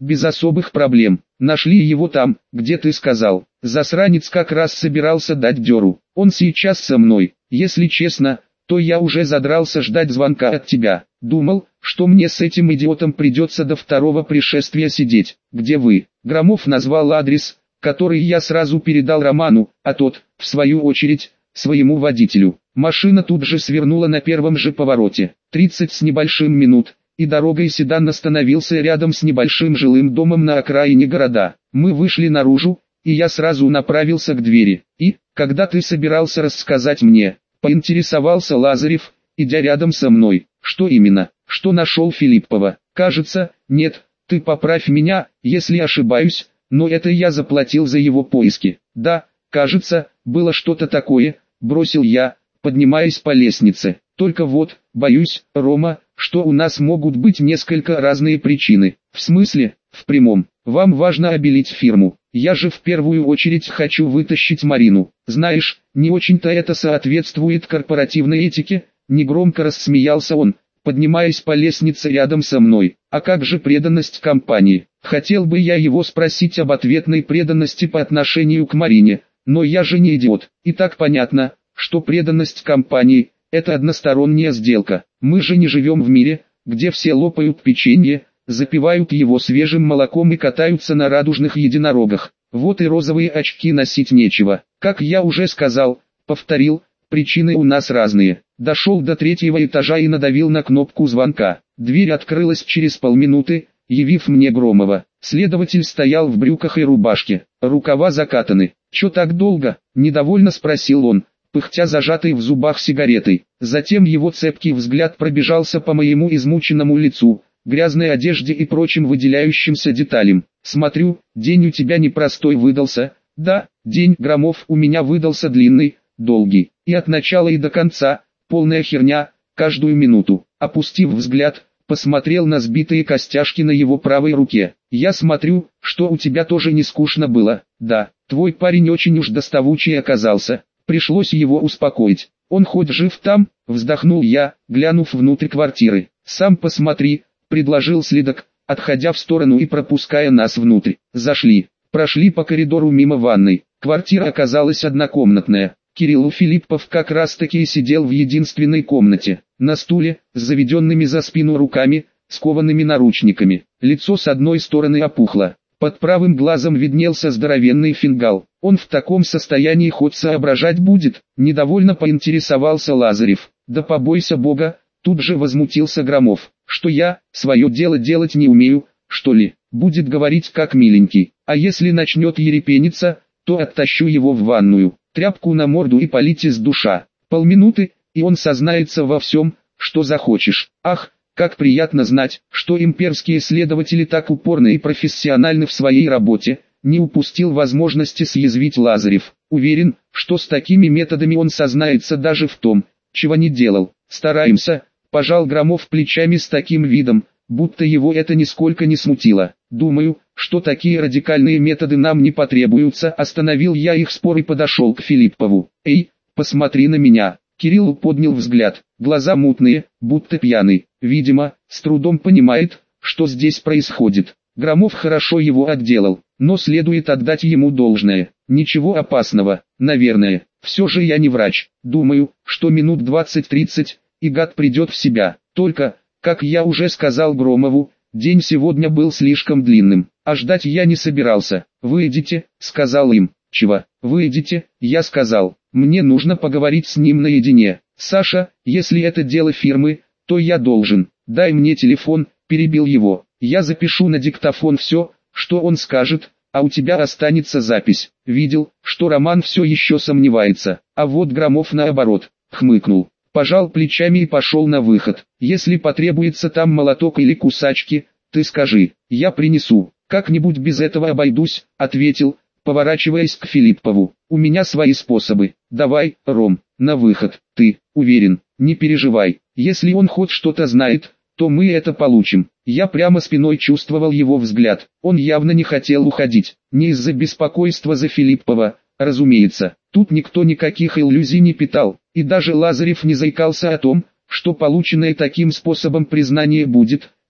без особых проблем. Нашли его там, где ты сказал. Засранец как раз собирался дать дёру. Он сейчас со мной. Если честно, то я уже задрался ждать звонка от тебя. Думал, что мне с этим идиотом придется до второго пришествия сидеть. Где вы? Громов назвал адрес, который я сразу передал Роману, а тот, в свою очередь, своему водителю. Машина тут же свернула на первом же повороте. 30 с небольшим минут, и дорогой седан остановился рядом с небольшим жилым домом на окраине города. Мы вышли наружу, и я сразу направился к двери. И, когда ты собирался рассказать мне, поинтересовался Лазарев, идя рядом со мной. Что именно? Что нашел Филиппова? Кажется, нет, ты поправь меня, если ошибаюсь, но это я заплатил за его поиски. Да, кажется, было что-то такое, бросил я, поднимаясь по лестнице. Только вот, боюсь, Рома, что у нас могут быть несколько разные причины. В смысле, в прямом. Вам важно обелить фирму. Я же в первую очередь хочу вытащить Марину. Знаешь, не очень-то это соответствует корпоративной этике, негромко рассмеялся он, поднимаясь по лестнице рядом со мной. А как же преданность компании? Хотел бы я его спросить об ответной преданности по отношению к Марине, но я же не идиот. И так понятно, что преданность компании – это односторонняя сделка. Мы же не живем в мире, где все лопают печенье, запивают его свежим молоком и катаются на радужных единорогах. Вот и розовые очки носить нечего. Как я уже сказал, повторил, причины у нас разные. Дошел до третьего этажа и надавил на кнопку звонка. Дверь открылась через полминуты, явив мне Громова. Следователь стоял в брюках и рубашке, рукава закатаны. «Чё так долго?» – недовольно спросил он, пыхтя зажатой в зубах сигаретой. Затем его цепкий взгляд пробежался по моему измученному лицу, грязной одежде и прочим выделяющимся деталям. «Смотрю, день у тебя непростой выдался». «Да, день, Громов, у меня выдался длинный, долгий, и от начала и до конца, полная херня, каждую минуту». Опустив взгляд, посмотрел на сбитые костяшки на его правой руке. «Я смотрю, что у тебя тоже не скучно было. Да, твой парень очень уж доставучий оказался». Пришлось его успокоить. «Он хоть жив там?» – вздохнул я, глянув внутрь квартиры. «Сам посмотри», – предложил следак, отходя в сторону и пропуская нас внутрь. Зашли, прошли по коридору мимо ванной. Квартира оказалась однокомнатная. Кирилл Филиппов как раз таки сидел в единственной комнате, на стуле, с заведенными за спину руками, скованными наручниками. Лицо с одной стороны опухло. Под правым глазом виднелся здоровенный фингал. «Он в таком состоянии хоть соображать будет?» – недовольно поинтересовался Лазарев. «Да побойся Бога!» – тут же возмутился Громов. «Что я, свое дело делать не умею, что ли? Будет говорить как миленький. А если начнет ерепениться, то оттащу его в ванную, тряпку на морду и полить из душа. Полминуты, и он сознается во всем, что захочешь. Ах, как приятно знать, что имперские следователи так упорны и профессиональны в своей работе», не упустил возможности съязвить Лазарев. «Уверен, что с такими методами он сознается даже в том, чего не делал. Стараемся», пожал Громов плечами с таким видом, будто его это нисколько не смутило. «Думаю, что такие радикальные методы нам не потребуются». Остановил я их спор и подошел к Филиппову. «Эй, посмотри на меня». Кирилл поднял взгляд, глаза мутные, будто пьяный. Видимо, с трудом понимает, что здесь происходит. Громов хорошо его отделал, но следует отдать ему должное. Ничего опасного, наверное. Все же я не врач. Думаю, что минут 20-30, и гад придет в себя. Только, как я уже сказал Громову, день сегодня был слишком длинным, а ждать я не собирался. «Выйдите», — сказал им. «Чего? Выйдите?» — я сказал. «Мне нужно поговорить с ним наедине. Саша, если это дело фирмы, то я должен. Дай мне телефон», — перебил его. «Я запишу на диктофон все, что он скажет, а у тебя останется запись». Видел, что Роман все еще сомневается, а вот Громов наоборот, хмыкнул, пожал плечами и пошел на выход. «Если потребуется там молоток или кусачки, ты скажи, я принесу. Как-нибудь без этого обойдусь», — ответил, поворачиваясь к Филиппову. «У меня свои способы. Давай, Ром, на выход. Ты, уверен, не переживай. Если он хоть что-то знает, то мы это получим». Я прямо спиной чувствовал его взгляд. Он явно не хотел уходить. Не из-за беспокойства за Филиппова, разумеется. Тут никто никаких иллюзий не питал. И даже Лазарев не заикался о том, что полученное таким способом признание будет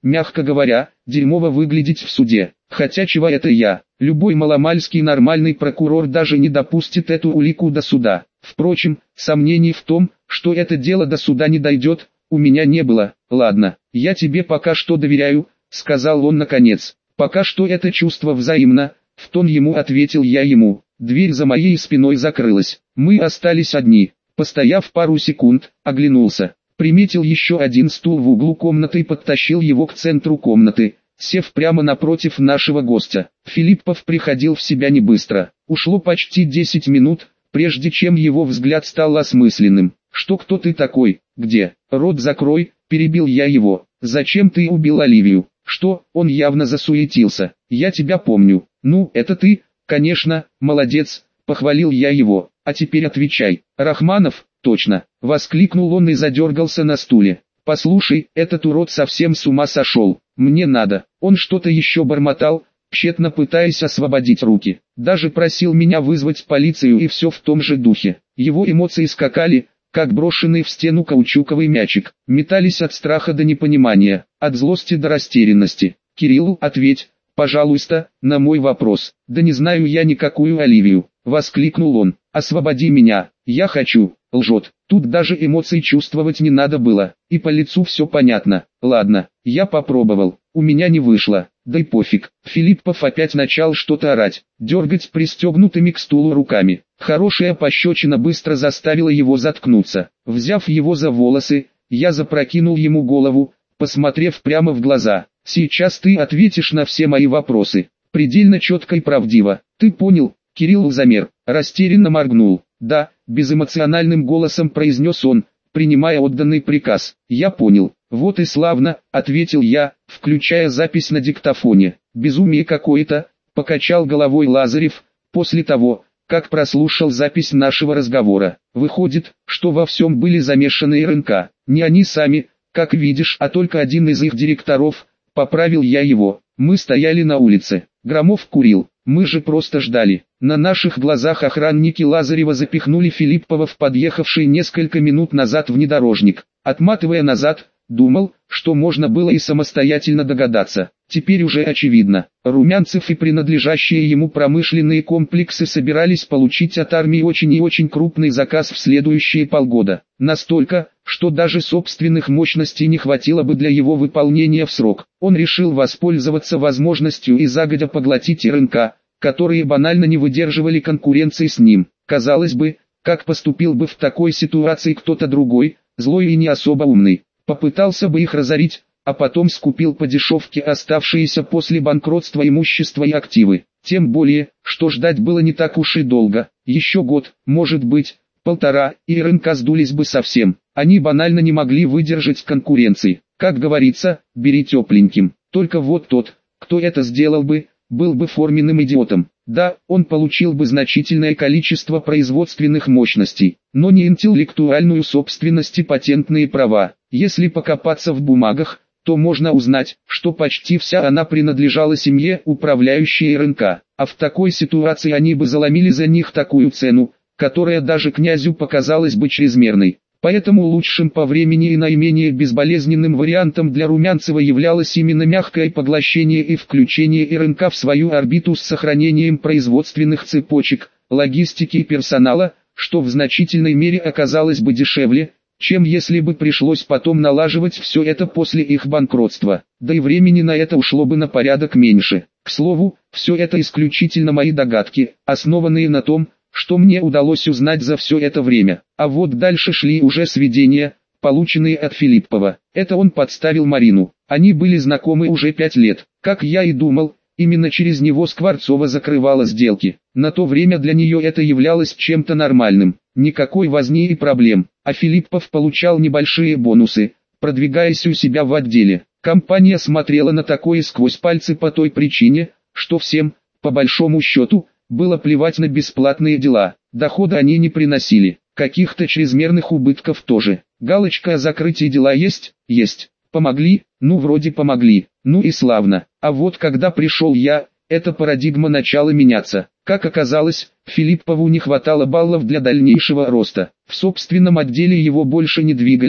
мягко говоря, дерьмово выглядеть в суде. Хотя чего это я? Любой маломальский нормальный прокурор даже не допустит эту улику до суда. Впрочем, сомнений в том, что это дело до суда не дойдет, у меня не было. Ладно, я тебе пока что доверяю, сказал он наконец. Пока что это чувство взаимно, в тон ему ответил я ему. Дверь за моей спиной закрылась. Мы остались одни. Постояв пару секунд, оглянулся. Приметил еще один стул в углу комнаты и подтащил его к центру комнаты, сев прямо напротив нашего гостя. Филиппов приходил в себя не быстро. Ушло почти 10 минут, прежде чем его взгляд стал осмысленным. «Что кто ты такой? Где? Рот закрой», — перебил я его. «Зачем ты убил Оливию?» «Что?» — он явно засуетился. «Я тебя помню». «Ну, это ты?» «Конечно, молодец», — похвалил я его. «А теперь отвечай». «Рахманов?» «Точно», — воскликнул он и задергался на стуле. «Послушай, этот урод совсем с ума сошел. Мне надо». Он что-то еще бормотал, тщетно пытаясь освободить руки. Даже просил меня вызвать полицию и все в том же духе. Его эмоции скакали, как брошенный в стену каучуковый мячик, метались от страха до непонимания, от злости до растерянности. «Кирилл, ответь, пожалуйста, на мой вопрос». «Да не знаю я никакую Оливию», — воскликнул он. «Освободи меня, я хочу». Лжет. Тут даже эмоций чувствовать не надо было, и по лицу все понятно. Ладно, я попробовал, у меня не вышло, да и пофиг. Филиппов опять начал что-то орать, дергать пристегнутыми к стулу руками. Хорошая пощечина быстро заставила его заткнуться. Взяв его за волосы, я запрокинул ему голову, посмотрев прямо в глаза. «Сейчас ты ответишь на все мои вопросы, предельно четко и правдиво. Ты понял?» Кирилл замер, растерянно моргнул. «Да», — безэмоциональным голосом произнес он, принимая отданный приказ. «Я понял». «Вот и славно», — ответил я, включая запись на диктофоне. «Безумие какое-то», — покачал головой Лазарев, после того, как прослушал запись нашего разговора. «Выходит, что во всем были замешаны РНК. Не они сами, как видишь, а только один из их директоров», — поправил я его. «Мы стояли на улице. Громов курил. Мы же просто ждали». На наших глазах охранники Лазарева запихнули Филиппова в подъехавший несколько минут назад внедорожник. Отматывая назад, думал, что можно было и самостоятельно догадаться. Теперь уже очевидно. Румянцев и принадлежащие ему промышленные комплексы собирались получить от армии очень и очень крупный заказ в следующие полгода. Настолько, что даже собственных мощностей не хватило бы для его выполнения в срок. Он решил воспользоваться возможностью и загодя поглотить РНК, которые банально не выдерживали конкуренции с ним. Казалось бы, как поступил бы в такой ситуации кто-то другой, злой и не особо умный. Попытался бы их разорить, а потом скупил по дешевке оставшиеся после банкротства имущество и активы. Тем более, что ждать было не так уж и долго. Еще год, может быть, полтора, и РНК сдулись бы совсем. Они банально не могли выдержать конкуренции. Как говорится, бери тепленьким. Только вот тот, кто это сделал бы, был бы форменным идиотом. Да, он получил бы значительное количество производственных мощностей, но не интеллектуальную собственность и патентные права. Если покопаться в бумагах, то можно узнать, что почти вся она принадлежала семье, управляющей РНК. А в такой ситуации они бы заломили за них такую цену, которая даже князю показалась бы чрезмерной. Поэтому лучшим по времени и наименее безболезненным вариантом для Румянцева являлось именно мягкое поглощение и включение РНК в свою орбиту с сохранением производственных цепочек, логистики и персонала, что в значительной мере оказалось бы дешевле, чем если бы пришлось потом налаживать все это после их банкротства. Да и времени на это ушло бы на порядок меньше. К слову, все это исключительно мои догадки, основанные на том, что мне удалось узнать за все это время. А вот дальше шли уже сведения, полученные от Филиппова. Это он подставил Марину. Они были знакомы уже 5 лет. Как я и думал, именно через него Скворцова закрывала сделки. На то время для нее это являлось чем-то нормальным. Никакой возни и проблем. А Филиппов получал небольшие бонусы, продвигаясь у себя в отделе. Компания смотрела на такое сквозь пальцы по той причине, что всем, по большому счету, было плевать на бесплатные дела. Дохода они не приносили, каких-то чрезмерных убытков тоже. Галочка о закрытии дела есть? Есть. Помогли? Ну вроде помогли. Ну и славно. А вот когда пришел я, эта парадигма начала меняться. Как оказалось, Филиппову не хватало баллов для дальнейшего роста. В собственном отделе его больше не двигали,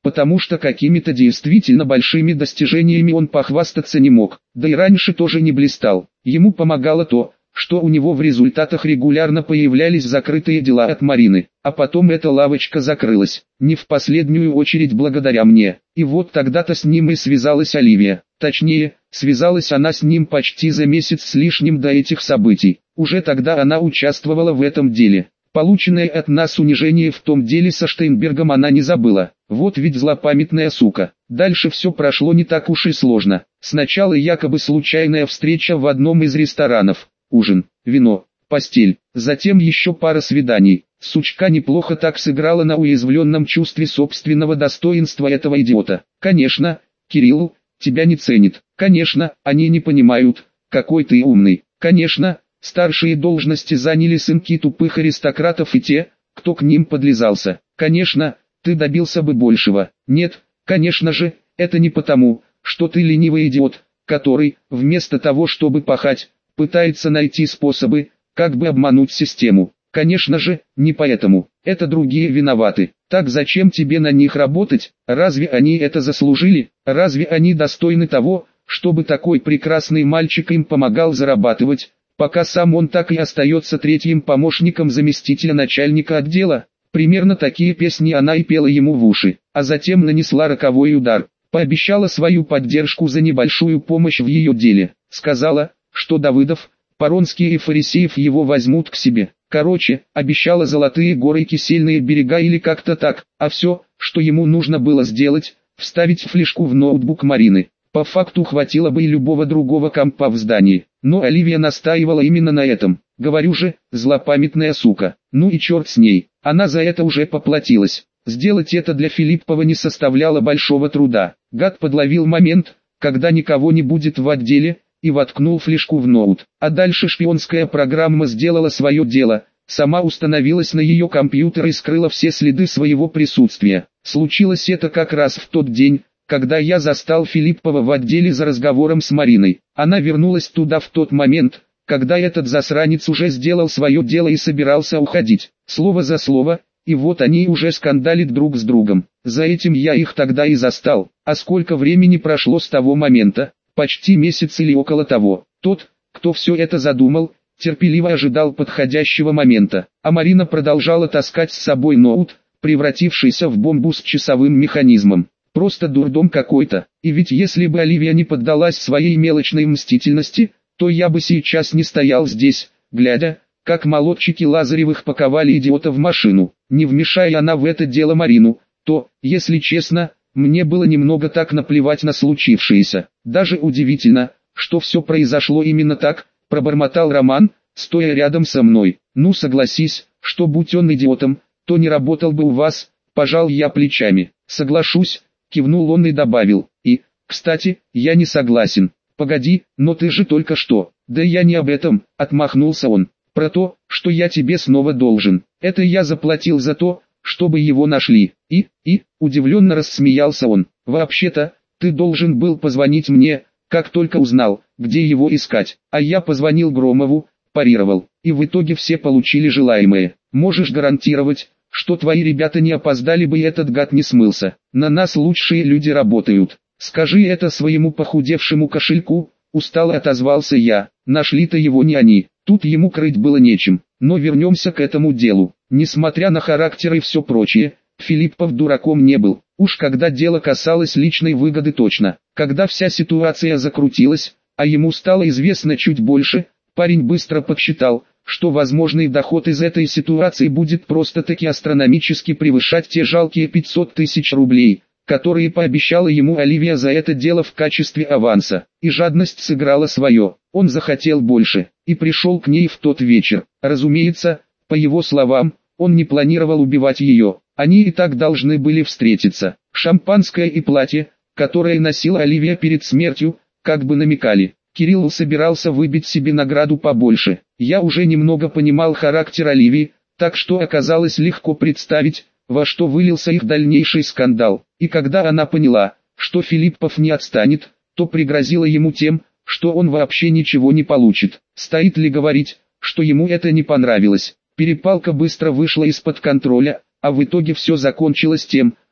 потому что какими-то действительно большими достижениями он похвастаться не мог, да и раньше тоже не блистал. Ему помогало то, что у него в результатах регулярно появлялись закрытые дела от Марины, а потом эта лавочка закрылась, не в последнюю очередь благодаря мне. И вот тогда-то с ним и связалась Оливия, точнее, связалась она с ним почти за месяц с лишним до этих событий. Уже тогда она участвовала в этом деле. Полученное от нас унижение в том деле со Штейнбергом она не забыла. Вот ведь злопамятная сука. Дальше все прошло не так уж и сложно. Сначала якобы случайная встреча в одном из ресторанов. Ужин, вино, постель, затем еще пара свиданий. Сучка неплохо так сыграла на уязвленном чувстве собственного достоинства этого идиота. Конечно, Кирилл, тебя не ценит. Конечно, они не понимают, какой ты умный. Конечно, старшие должности заняли сынки тупых аристократов и те, кто к ним подлизался. Конечно, ты добился бы большего. Нет, конечно же, это не потому, что ты ленивый идиот, который, вместо того чтобы пахать, пытается найти способы, как бы обмануть систему. Конечно же, не поэтому. Это другие виноваты. Так зачем тебе на них работать? Разве они это заслужили? Разве они достойны того, чтобы такой прекрасный мальчик им помогал зарабатывать, пока сам он так и остается третьим помощником заместителя начальника отдела? Примерно такие песни она и пела ему в уши, а затем нанесла роковой удар. Пообещала свою поддержку за небольшую помощь в ее деле. Сказала, что Давыдов, Поронский и Фарисеев его возьмут к себе. Короче, обещала золотые горы и кисельные берега или как-то так, а все, что ему нужно было сделать, вставить флешку в ноутбук Марины. По факту хватило бы и любого другого компа в здании, но Оливия настаивала именно на этом. Говорю же, злопамятная сука. Ну и черт с ней, она за это уже поплатилась. Сделать это для Филиппова не составляло большого труда. Гад подловил момент, когда никого не будет в отделе, и воткнул флешку в ноут. А дальше шпионская программа сделала свое дело, сама установилась на ее компьютер и скрыла все следы своего присутствия. Случилось это как раз в тот день, когда я застал Филиппова в отделе за разговором с Мариной. Она вернулась туда в тот момент, когда этот засранец уже сделал свое дело и собирался уходить. Слово за слово, и вот они уже скандалят друг с другом. За этим я их тогда и застал. А сколько времени прошло с того момента? Почти месяц или около того. Тот, кто все это задумал, терпеливо ожидал подходящего момента, а Марина продолжала таскать с собой ноут, превратившийся в бомбу с часовым механизмом. Просто дурдом какой-то. И ведь если бы Оливия не поддалась своей мелочной мстительности, то я бы сейчас не стоял здесь, глядя, как молодчики Лазаревых паковали идиота в машину. Не вмешая она в это дело Марину, то, если честно, мне было немного так наплевать на случившееся. Даже удивительно, что все произошло именно так, пробормотал Роман, стоя рядом со мной. Ну согласись, что будь он идиотом, то не работал бы у вас, пожал я плечами. Соглашусь, кивнул он и добавил. И, кстати, я не согласен. Погоди, но ты же только что. Да я не об этом, отмахнулся он. Про то, что я тебе снова должен. Это я заплатил за то, чтобы его нашли. Удивленно рассмеялся он. Вообще-то, ты должен был позвонить мне, как только узнал, где его искать. А я позвонил Громову, парировал. И в итоге все получили желаемое. Можешь гарантировать, что твои ребята не опоздали бы и этот гад не смылся. На нас лучшие люди работают. Скажи это своему похудевшему кошельку, устало отозвался я. Нашли-то его не они. Тут ему крыть было нечем. Но вернемся к этому делу. Несмотря на характер и все прочее, Филиппов дураком не был. Уж когда дело касалось личной выгоды точно. Когда вся ситуация закрутилась, а ему стало известно чуть больше, парень быстро подсчитал, что возможный доход из этой ситуации будет просто-таки астрономически превышать те жалкие 500 тысяч рублей, которые пообещала ему Оливия за это дело в качестве аванса. И жадность сыграла свое. Он захотел больше, и пришел к ней в тот вечер. Разумеется, по его словам, он не планировал убивать ее. Они и так должны были встретиться. Шампанское и платье, которое носила Оливия перед смертью, как бы намекали. Кирилл собирался выбить себе награду побольше. Я уже немного понимал характер Оливии, так что оказалось легко представить, во что вылился их дальнейший скандал. И когда она поняла, что Филиппов не отстанет, то пригрозила ему тем, что он вообще ничего не получит. Стоит ли говорить, что ему это не понравилось? Перепалка быстро вышла из-под контроля, а в итоге все закончилось тем,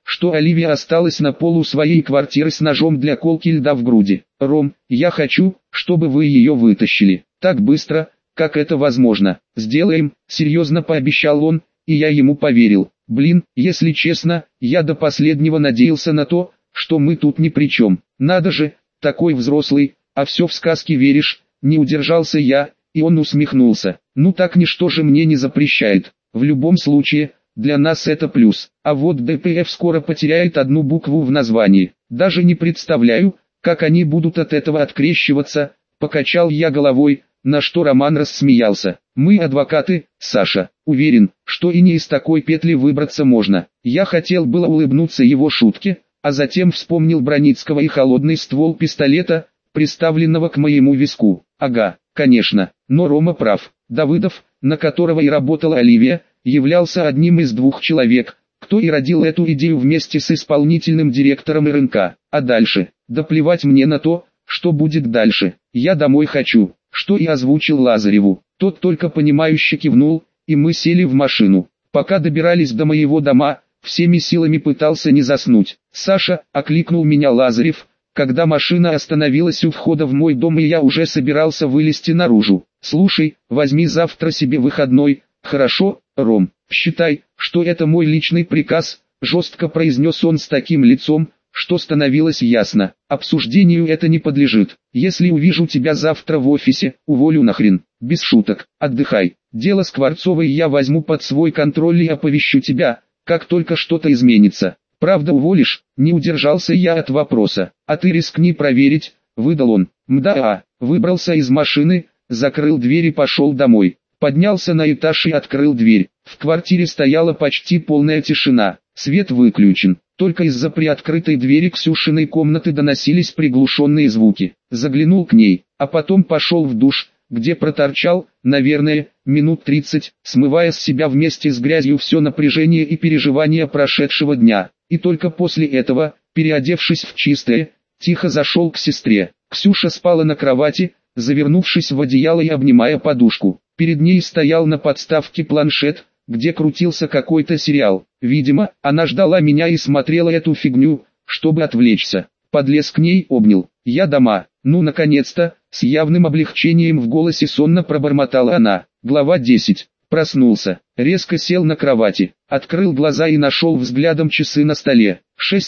что Оливия осталась на полу своей квартиры с ножом для колки льда в груди. «Ром, я хочу, чтобы вы ее вытащили. Так быстро, как это возможно. Сделаем», — серьезно пообещал он, и я ему поверил. Блин, если честно, я до последнего надеялся на то, что мы тут ни при чем. Надо же, такой взрослый, а все в сказки веришь, не удержался я, и он усмехнулся. Ну так ничто же мне не запрещает. В любом случае, для нас это плюс. А вот ДПФ скоро потеряет одну букву в названии. Даже не представляю, как они будут от этого открещиваться, покачал я головой, на что Роман рассмеялся. Мы адвокаты, Саша, уверен, что и не из такой петли выбраться можно. Я хотел было улыбнуться его шутке, а затем вспомнил Броницкого и холодный ствол пистолета, приставленного к моему виску. Ага, конечно, но Рома прав. Давыдов, на которого и работала Оливия, являлся одним из двух человек, кто и родил эту идею вместе с исполнительным директором РНК. А дальше? Да плевать мне на то, что будет дальше. Я домой хочу, что и озвучил Лазареву. Тот только понимающе кивнул, и мы сели в машину. Пока добирались до моего дома, всеми силами пытался не заснуть. «Саша», — окликнул меня Лазарев, когда машина остановилась у входа в мой дом и я уже собирался вылезти наружу. «Слушай, возьми завтра себе выходной, хорошо, Ром? Считай, что это мой личный приказ», — жестко произнес он с таким лицом, что становилось ясно. «Обсуждению это не подлежит. Если увижу тебя завтра в офисе, уволю нахрен. Без шуток, отдыхай. Дело Скворцовой я возьму под свой контроль и оповещу тебя, как только что-то изменится. Правда уволишь?» Не удержался я от вопроса. «А ты рискни проверить», — выдал он. «Мда, выбрался из машины, закрыл дверь и пошел домой. Поднялся на этаж и открыл дверь. В квартире стояла почти полная тишина. Свет выключен. Только из-за приоткрытой двери Ксюшиной комнаты доносились приглушенные звуки. Заглянул к ней, а потом пошел в душ, где проторчал, наверное, минут 30, смывая с себя вместе с грязью все напряжение и переживания прошедшего дня. И только после этого, переодевшись в чистое, тихо зашел к сестре. Ксюша спала на кровати, завернувшись в одеяло и обнимая подушку. Перед ней стоял на подставке планшет, где крутился какой-то сериал. Видимо, она ждала меня и смотрела эту фигню, чтобы отвлечься. Подлез к ней, обнял. «Я дома, ну наконец-то», с явным облегчением в голосе сонно пробормотала она. Глава 10. Проснулся, резко сел на кровати, открыл глаза и нашел взглядом часы на столе.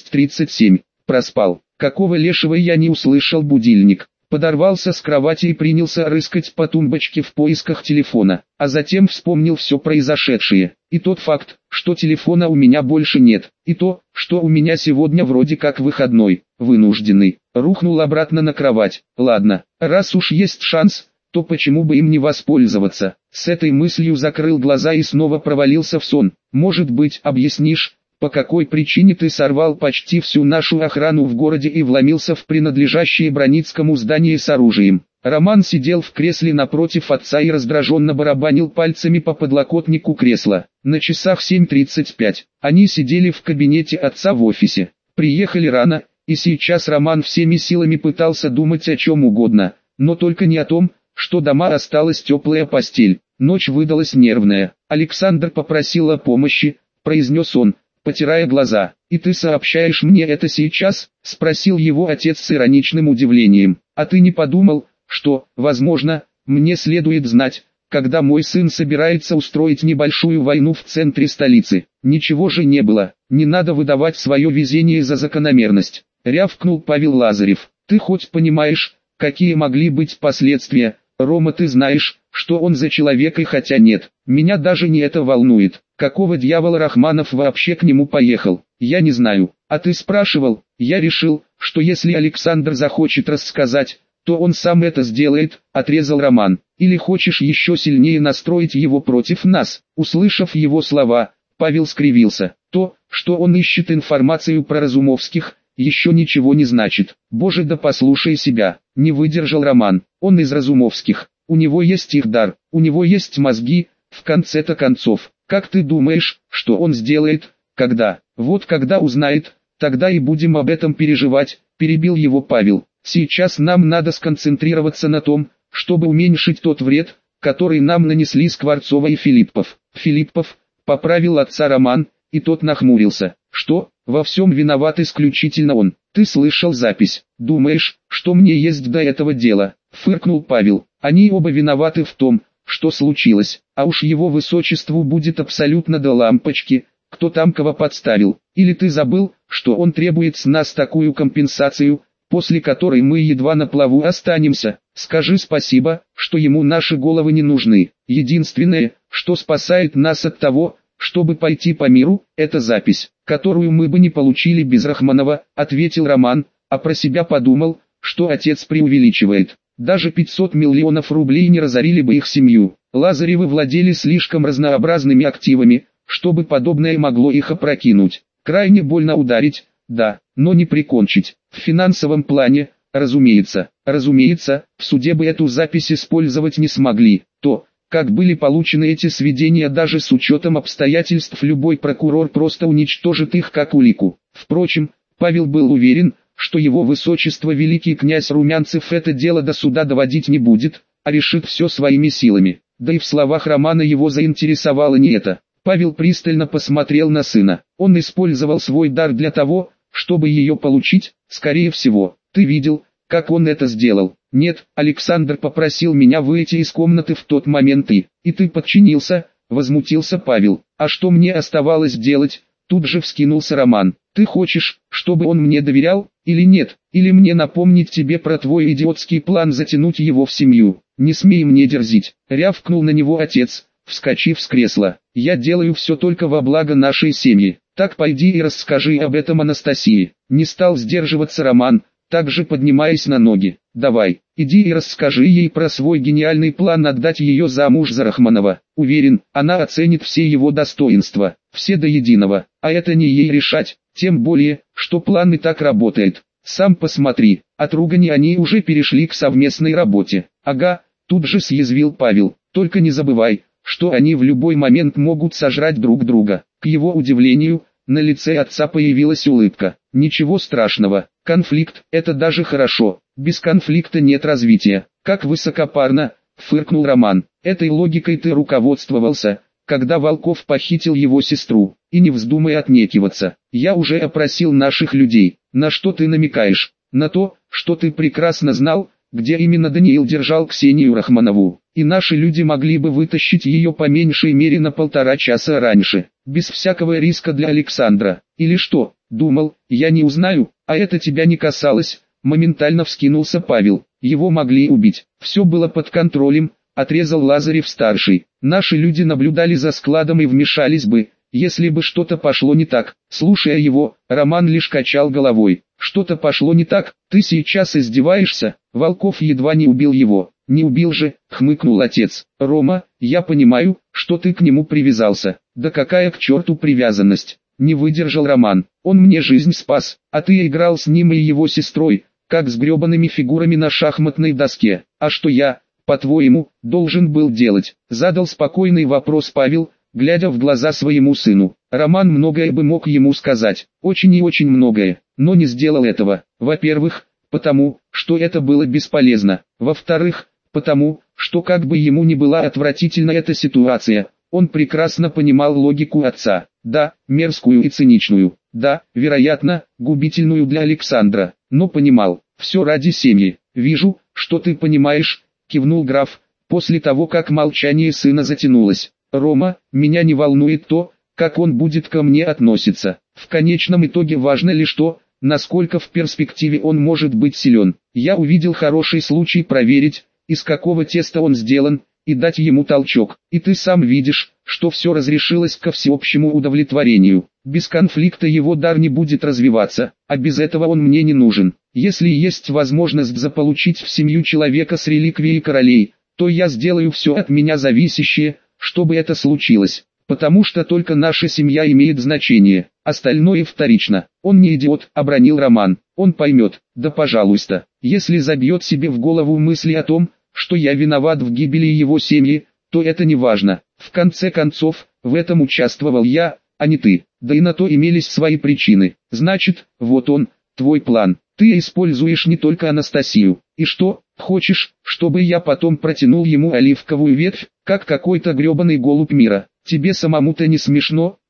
6:37. Проспал. Какого лешего я не услышал будильник. Подорвался с кровати и принялся рыскать по тумбочке в поисках телефона, а затем вспомнил все произошедшее. И тот факт, что телефона у меня больше нет, и то, что у меня сегодня вроде как выходной, вынужденный. Рухнул обратно на кровать. Ладно, раз уж есть шанс, то почему бы им не воспользоваться? С этой мыслью закрыл глаза и снова провалился в сон. Может быть, объяснишь, по какой причине ты сорвал почти всю нашу охрану в городе и вломился в принадлежащее Броницкому здание с оружием? Роман сидел в кресле напротив отца и раздраженно барабанил пальцами по подлокотнику кресла. На часах 7:35. Они сидели в кабинете отца в офисе. Приехали рано, и сейчас Роман всеми силами пытался думать о чем угодно, но только не о том, что дома осталась теплая постель. Ночь выдалась нервная. «Александр попросил о помощи», — произнес он, потирая глаза. «И ты сообщаешь мне это сейчас?» — спросил его отец с ироничным удивлением. «А ты не подумал, что, возможно, мне следует знать, когда мой сын собирается устроить небольшую войну в центре столицы?» «Ничего же не было, не надо выдавать свое везение за закономерность», — рявкнул Павел Лазарев. «Ты хоть понимаешь, какие могли быть последствия? Рома, ты знаешь, что он за человек, и хотя нет, меня даже не это волнует. Какого дьявола Рахманов вообще к нему поехал? Я не знаю. А ты спрашивал?» «Я решил, что если Александр захочет рассказать, то он сам это сделает», — отрезал Роман. «Или хочешь еще сильнее настроить его против нас?» Услышав его слова, Павел скривился. «То, что он ищет информацию про Разумовских, еще ничего не значит». «Боже, да послушай себя», — не выдержал Роман. «Он из Разумовских, у него есть их дар, у него есть мозги, в конце-то концов. Как ты думаешь, что он сделает, когда? Вот когда узнает, тогда и будем об этом переживать», — перебил его Павел. «Сейчас нам надо сконцентрироваться на том, чтобы уменьшить тот вред, который нам нанесли Скворцова и Филиппов». «Филиппов», — поправил отца Роман, и тот нахмурился. Что, во всем виноват исключительно он? Ты слышал запись? Думаешь, что мне есть до этого дела? Фыркнул Павел. Они оба виноваты в том, что случилось, а уж его высочеству будет абсолютно до лампочки, кто там кого подставил. Или ты забыл, что он требует с нас такую компенсацию, после которой мы едва на плаву останемся? Скажи спасибо, что ему наши головы не нужны. Единственное, что спасает нас от того, чтобы пойти по миру, это запись, которую мы бы не получили без Рахманова, ответил Роман, а про себя подумал, что отец преувеличивает. Даже 500 миллионов рублей не разорили бы их семью. Лазаревы владели слишком разнообразными активами, чтобы подобное могло их опрокинуть. Крайне больно ударить, да, но не прикончить. В финансовом плане, разумеется, в суде бы эту запись использовать не смогли. То, как были получены эти сведения даже с учетом обстоятельств, любой прокурор просто уничтожит их как улику. Впрочем, Павел был уверен, что его высочество великий князь Румянцев это дело до суда доводить не будет, а решит все своими силами. Да и в словах Романа его заинтересовало не это. Павел пристально посмотрел на сына. Он использовал свой дар для того, чтобы ее получить, скорее всего. Ты видел, как он это сделал? Нет, Александр попросил меня выйти из комнаты в тот момент и ты подчинился, возмутился Павел. А что мне оставалось делать? Тут же вскинулся Роман. Ты хочешь, чтобы он мне доверял, или нет? Или мне напомнить тебе про твой идиотский план затянуть его в семью? Не смей мне дерзить, рявкнул на него отец, вскочив с кресла. Я делаю все только во благо нашей семьи. Так пойди и расскажи об этом Анастасии. Не стал сдерживаться Роман, также поднимаясь на ноги. Давай, иди и расскажи ей про свой гениальный план отдать ее замуж за Рахманова. Уверен, она оценит все его достоинства, все до единого. А это не ей решать, тем более, что план и так работает. Сам посмотри, от ругани они уже перешли к совместной работе. Ага, тут же съязвил Павел. Только не забывай, что они в любой момент могут сожрать друг друга. К его удивлению, на лице отца появилась улыбка. Ничего страшного, конфликт – это даже хорошо, без конфликта нет развития. Как высокопарно, фыркнул Роман. Этой логикой ты руководствовался, когда Волков похитил его сестру, и не вздумай отнекиваться. Я уже опросил наших людей. На что ты намекаешь? На то, что ты прекрасно знал, где именно Даниил держал Ксению Рахманову, и наши люди могли бы вытащить ее по меньшей мере на 1,5 часа раньше, без всякого риска для Александра. Или что, думал, я не узнаю, а это тебя не касалось? Моментально вскинулся Павел. Его могли убить, все было под контролем, отрезал Лазарев-старший. Наши люди наблюдали за складом и вмешались бы, если бы что-то пошло не так. Слушая его, Роман лишь качал головой. Что-то пошло не так, ты сейчас издеваешься? Волков едва не убил его. Не убил же, хмыкнул отец. Рома, я понимаю, что ты к нему привязался. Да какая к черту привязанность? Не выдержал Роман. Он мне жизнь спас, а ты играл с ним и его сестрой, как с гребаными фигурами на шахматной доске. А что я, по-твоему, должен был делать? Задал спокойный вопрос Павел, глядя в глаза своему сыну. Роман многое бы мог ему сказать, очень и очень многое, но не сделал этого. Во-первых, потому, что это было бесполезно. Во-вторых, потому, что как бы ему ни была отвратительна эта ситуация, он прекрасно понимал логику отца. Да, мерзкую и циничную, да, вероятно, губительную для Александра, но понимал, все ради семьи. Вижу, что ты понимаешь, кивнул граф, после того как молчание сына затянулось. Рома, меня не волнует то, как он будет ко мне относиться. В конечном итоге важно лишь то, насколько в перспективе он может быть силен. Я увидел хороший случай проверить, из какого теста он сделан, и дать ему толчок. И ты сам видишь, что все разрешилось ко всеобщему удовлетворению. Без конфликта его дар не будет развиваться, а без этого он мне не нужен. Если есть возможность заполучить в семью человека с реликвией королей, то я сделаю все от меня зависящее, чтобы это случилось. Потому что только наша семья имеет значение, остальное вторично. Он не идиот, обронил Роман, он поймет, да пожалуйста. Если забьет себе в голову мысли о том, что я виноват в гибели его семьи, то это не важно. В конце концов, в этом участвовал я, а не ты. Да и на то имелись свои причины. Значит, вот он, твой план. Ты используешь не только Анастасию. И что, хочешь, чтобы я потом протянул ему оливковую ветвь, как какой-то гребаный голубь мира? Тебе самому-то не смешно?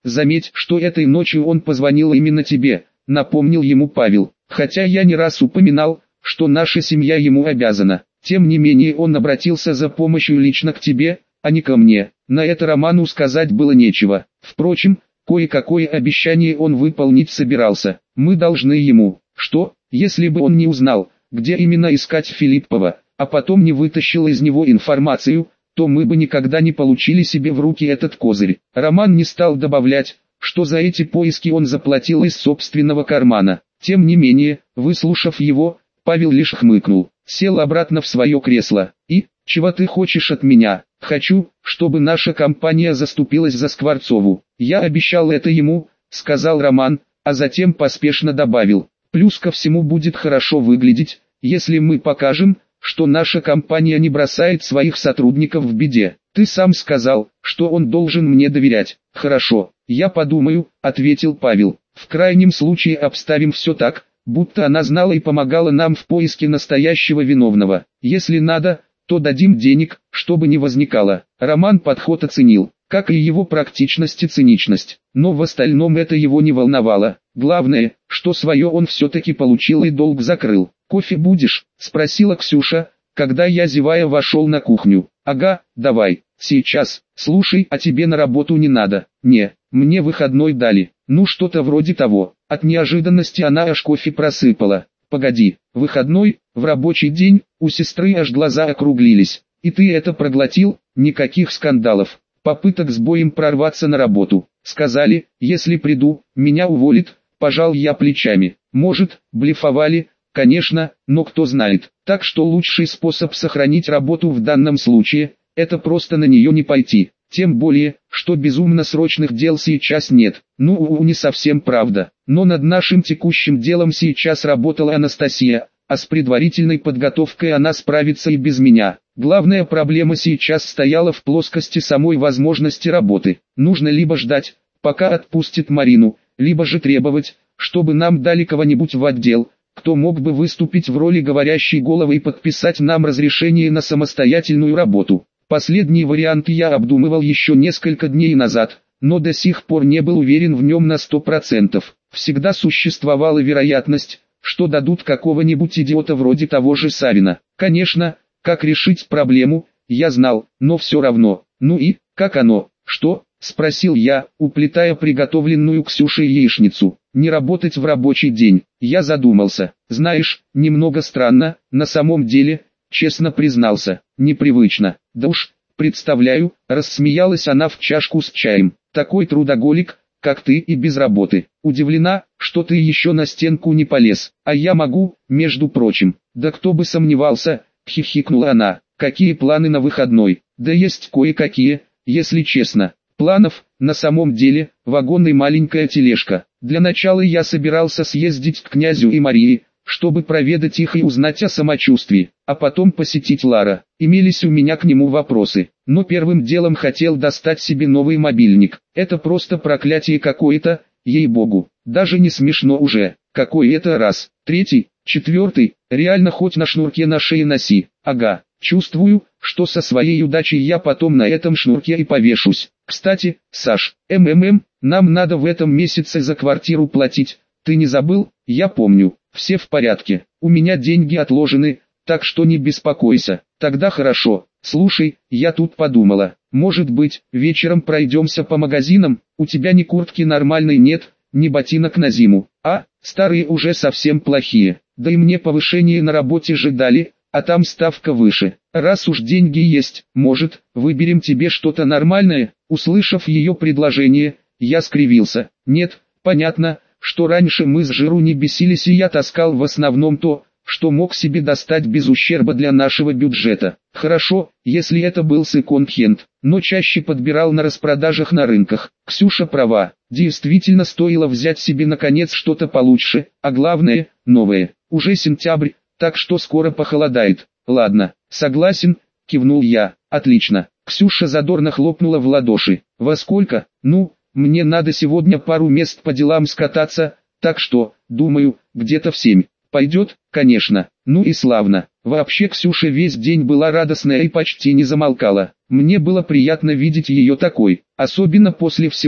Заметь, что этой ночью он позвонил именно тебе, напомнил ему Павел. Хотя я не раз упоминал, что наша семья ему обязана. Тем не менее он обратился за помощью лично к тебе, а не ко мне. На это Роману сказать было нечего. Впрочем, кое-какое обещание он выполнить собирался. Мы должны ему. Что, если бы он не узнал, где именно искать Филиппова, а потом не вытащил из него информацию, то мы бы никогда не получили себе в руки этот козырь. Роман не стал добавлять, что за эти поиски он заплатил из собственного кармана. Тем не менее, выслушав его, Павел лишь хмыкнул, сел обратно в свое кресло. И, чего ты хочешь от меня? Хочу, чтобы наша компания заступилась за Скворцову. Я обещал это ему, сказал Роман, а затем поспешно добавил. Плюс ко всему будет хорошо выглядеть, если мы покажем, что наша компания не бросает своих сотрудников в беде. Ты сам сказал, что он должен мне доверять. Хорошо, я подумаю, ответил Павел. В крайнем случае обставим все так, будто она знала и помогала нам в поиске настоящего виновного. Если надо, то дадим денег, чтобы не возникало. Роман подход оценил, как и его практичность и циничность. Но в остальном это его не волновало. Главное, что свое он все-таки получил и долг закрыл. «Кофе будешь?» – спросила Ксюша, когда я, зевая, вошел на кухню. «Ага, давай, сейчас. Слушай, а тебе на работу не надо?» «Не, мне выходной дали». «Ну что-то вроде того». От неожиданности она аж кофе просыпала. «Погоди, выходной, в рабочий день?» У сестры аж глаза округлились. «И ты это проглотил?» «Никаких скандалов, попыток с боем прорваться на работу. Сказали, если приду, меня уволят». Пожал я плечами. «Может, блефовали?» «Конечно, но кто знает. Так что лучший способ сохранить работу в данном случае – это просто на нее не пойти. Тем более, что безумно срочных дел сейчас нет». Ну, не совсем правда. Но над нашим текущим делом сейчас работала Анастасия, а с предварительной подготовкой она справится и без меня. Главная проблема сейчас стояла в плоскости самой возможности работы. Нужно либо ждать, пока отпустит Марину, либо же требовать, чтобы нам дали кого-нибудь в отдел, кто мог бы выступить в роли говорящей головы и подписать нам разрешение на самостоятельную работу. Последний вариант я обдумывал еще несколько дней назад, но до сих пор не был уверен в нем на 100%. Всегда существовала вероятность, что дадут какого-нибудь идиота вроде того же Савина. Конечно, как решить проблему, я знал, но все равно. Ну и, как оно? Что? Спросил я, уплетая приготовленную Ксюшей яичницу. Не работать в рабочий день. Я задумался. Знаешь, немного странно, на самом деле, честно признался. Непривычно. Да уж, представляю, рассмеялась она в чашку с чаем. Такой трудоголик, как ты, и без работы. Удивлена, что ты еще на стенку не полез. А я могу, между прочим. Да кто бы сомневался, хихикнула она. Какие планы на выходной? Да есть кое-какие, если честно. Планов, на самом деле, вагон и маленькая тележка. Для начала я собирался съездить к князю и Марии, чтобы проведать их и узнать о самочувствии, а потом посетить Лара. Имелись у меня к нему вопросы, но первым делом хотел достать себе новый мобильник. Это просто проклятие какое-то, ей-богу, даже не смешно уже. Какой это раз, третий, четвертый, реально хоть на шнурке на шее носи. Ага, чувствую, что со своей удачей я потом на этом шнурке и повешусь. Кстати, Саш, нам надо в этом месяце за квартиру платить. Ты не забыл? Я помню. Все в порядке. У меня деньги отложены, так что не беспокойся. Тогда хорошо. Слушай, я тут подумала. Может быть, вечером пройдемся по магазинам? У тебя ни куртки нормальной нет, ни ботинок на зиму. А, старые уже совсем плохие. Да и мне повышение на работе же дали, а там ставка выше. Раз уж деньги есть, может, выберем тебе что-то нормальное? Услышав ее предложение, я скривился. Нет, понятно, что раньше мы с Жиру не бесились и я таскал в основном то, что мог себе достать без ущерба для нашего бюджета. Хорошо, если это был секонд-хенд, но чаще подбирал на распродажах на рынках. Ксюша права, действительно стоило взять себе наконец что-то получше, а главное, новое. Уже сентябрь, так что скоро похолодает. Ладно, согласен, кивнул я. Отлично. Ксюша задорно хлопнула в ладоши. Во сколько? Ну, мне надо сегодня пару мест по делам скататься, так что, думаю, где-то в 7. Пойдет? Конечно. Ну и славно. Вообще Ксюша весь день была радостная и почти не замолкала. Мне было приятно видеть ее такой, особенно после всего,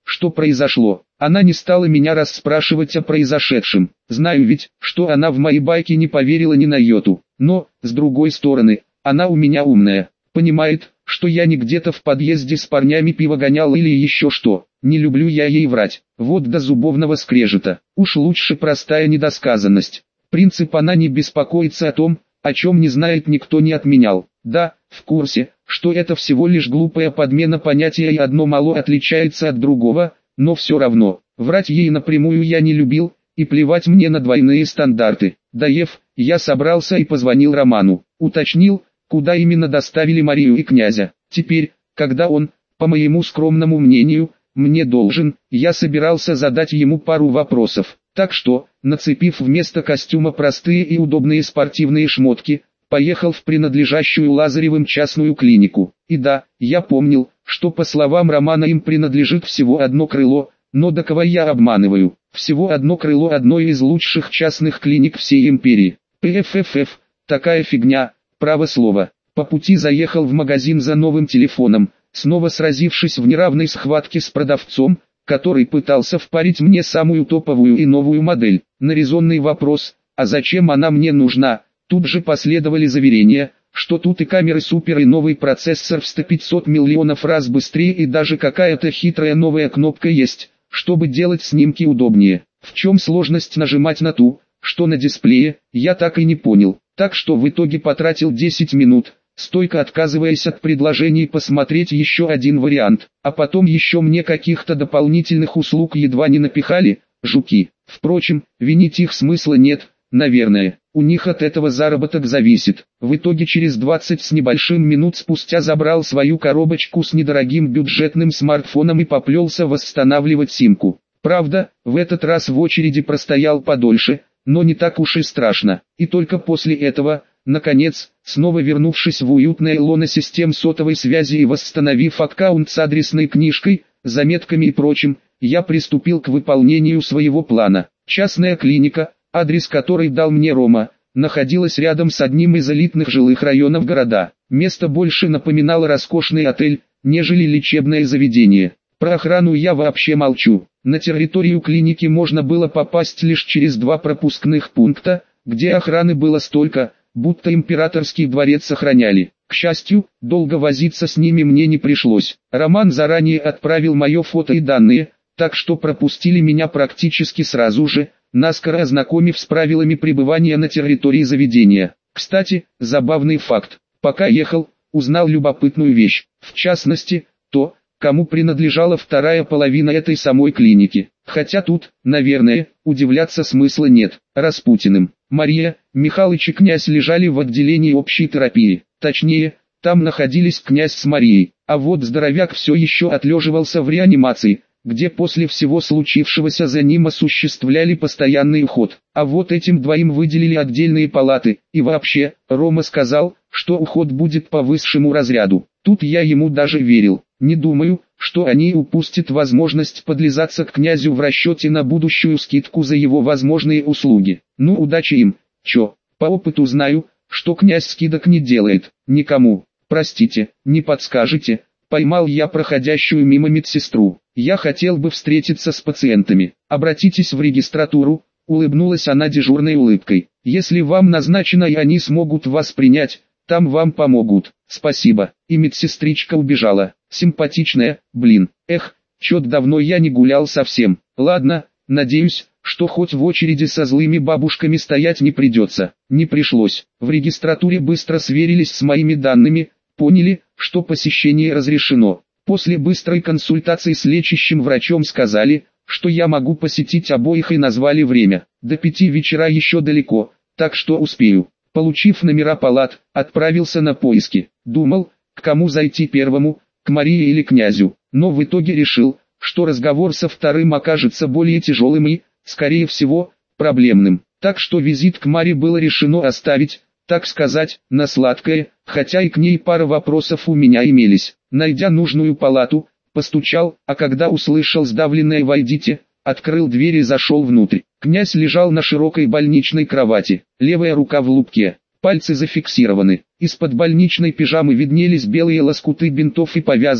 что произошло. Она не стала меня расспрашивать о произошедшем. Знаю ведь, что она в мои байки не поверила ни на йоту. Но, с другой стороны, она у меня умная. Понимает, что я не где-то в подъезде с парнями пиво гонял или еще что. Не люблю я ей врать. Вот до зубовного скрежета. Уж лучше простая недосказанность. Принцип она не беспокоится о том, о чем не знает никто не отменял. Да, в курсе, что это всего лишь глупая подмена понятия и одно мало отличается от другого, но все равно, врать ей напрямую я не любил, и плевать мне на двойные стандарты. Доев, я собрался и позвонил Роману, уточнил, куда именно доставили Марию и князя. Теперь, когда он, по моему скромному мнению, мне должен, я собирался задать ему пару вопросов. Так что, нацепив вместо костюма простые и удобные спортивные шмотки, поехал в принадлежащую Лазаревым частную клинику. И да, я помнил, что по словам Романа им принадлежит всего одно крыло, но до кого я обманываю? Всего одно крыло одной из лучших частных клиник всей империи. ПФФФ, такая фигня, право слово. По пути заехал в магазин за новым телефоном, снова сразившись в неравной схватке с продавцом, который пытался впарить мне самую топовую и новую модель. На резонный вопрос, а зачем она мне нужна, тут же последовали заверения, что тут и камеры супер и новый процессор в 100-500 миллионов раз быстрее и даже какая-то хитрая новая кнопка есть, чтобы делать снимки удобнее. В чем сложность нажимать на ту, что на дисплее, я так и не понял. Так что в итоге потратил 10 минут, стойко отказываясь от предложений посмотреть еще один вариант, а потом еще мне каких-то дополнительных услуг едва не напихали, жуки. Впрочем, винить их смысла нет, наверное, у них от этого заработок зависит. В итоге через 20 с небольшим минут спустя забрал свою коробочку с недорогим бюджетным смартфоном и поплелся восстанавливать симку. Правда, в этот раз в очереди простоял подольше, но не так уж и страшно, и только после этого, наконец, снова вернувшись в уютное лоно систем сотовой связи и восстановив аккаунт с адресной книжкой, заметками и прочим, я приступил к выполнению своего плана. Частная клиника, адрес которой дал мне Рома, находилась рядом с одним из элитных жилых районов города. Место больше напоминало роскошный отель, нежели лечебное заведение. Про охрану я вообще молчу. На территорию клиники можно было попасть лишь через 2 пропускных пункта, где охраны было столько, будто императорский дворец охраняли. К счастью, долго возиться с ними мне не пришлось. Роман заранее отправил мое фото и данные, так что пропустили меня практически сразу же, наскоро ознакомив с правилами пребывания на территории заведения. Кстати, забавный факт. Пока ехал, узнал любопытную вещь, в частности, то, кому принадлежала вторая половина этой самой клиники. Хотя тут, наверное, удивляться смысла нет. Распутиным. Мария, Михалыч и князь лежали в отделении общей терапии. Точнее, там находились князь с Марией. А вот здоровяк все еще отлеживался в реанимации, где после всего случившегося за ним осуществляли постоянный уход. А вот этим двоим выделили отдельные палаты. И вообще, Рома сказал, что уход будет по высшему разряду. Тут я ему даже верил. Не думаю, что они упустят возможность подлизаться к князю в расчете на будущую скидку за его возможные услуги. Ну удачи им, чё, по опыту знаю, что князь скидок не делает, никому. Простите, не подскажете, поймал я проходящую мимо медсестру. Я хотел бы встретиться с пациентами. Обратитесь в регистратуру, улыбнулась она дежурной улыбкой. Если вам назначено и они смогут вас принять, там вам помогут. Спасибо. И медсестричка убежала. Симпатичная, блин. Эх, чё-то давно я не гулял совсем. Ладно, надеюсь, что хоть в очереди со злыми бабушками стоять не придется. Не пришлось. В регистратуре быстро сверились с моими данными, поняли, что посещение разрешено. После быстрой консультации с лечащим врачом сказали, что я могу посетить обоих и назвали время. До 5 вечера еще далеко, так что успею. Получив номера палат, отправился на поиски. Думал, к кому зайти первому, к Марии или князю, но в итоге решил, что разговор со вторым окажется более тяжелым и, скорее всего, проблемным. Так что визит к Маре было решено оставить, так сказать, на сладкое, хотя и к ней пара вопросов у меня имелись. Найдя нужную палату, постучал, а когда услышал сдавленное «войдите», открыл дверь и зашел внутрь. Князь лежал на широкой больничной кровати, левая рука в лупке, пальцы зафиксированы. Из-под больничной пижамы виднелись белые лоскуты бинтов и повязок,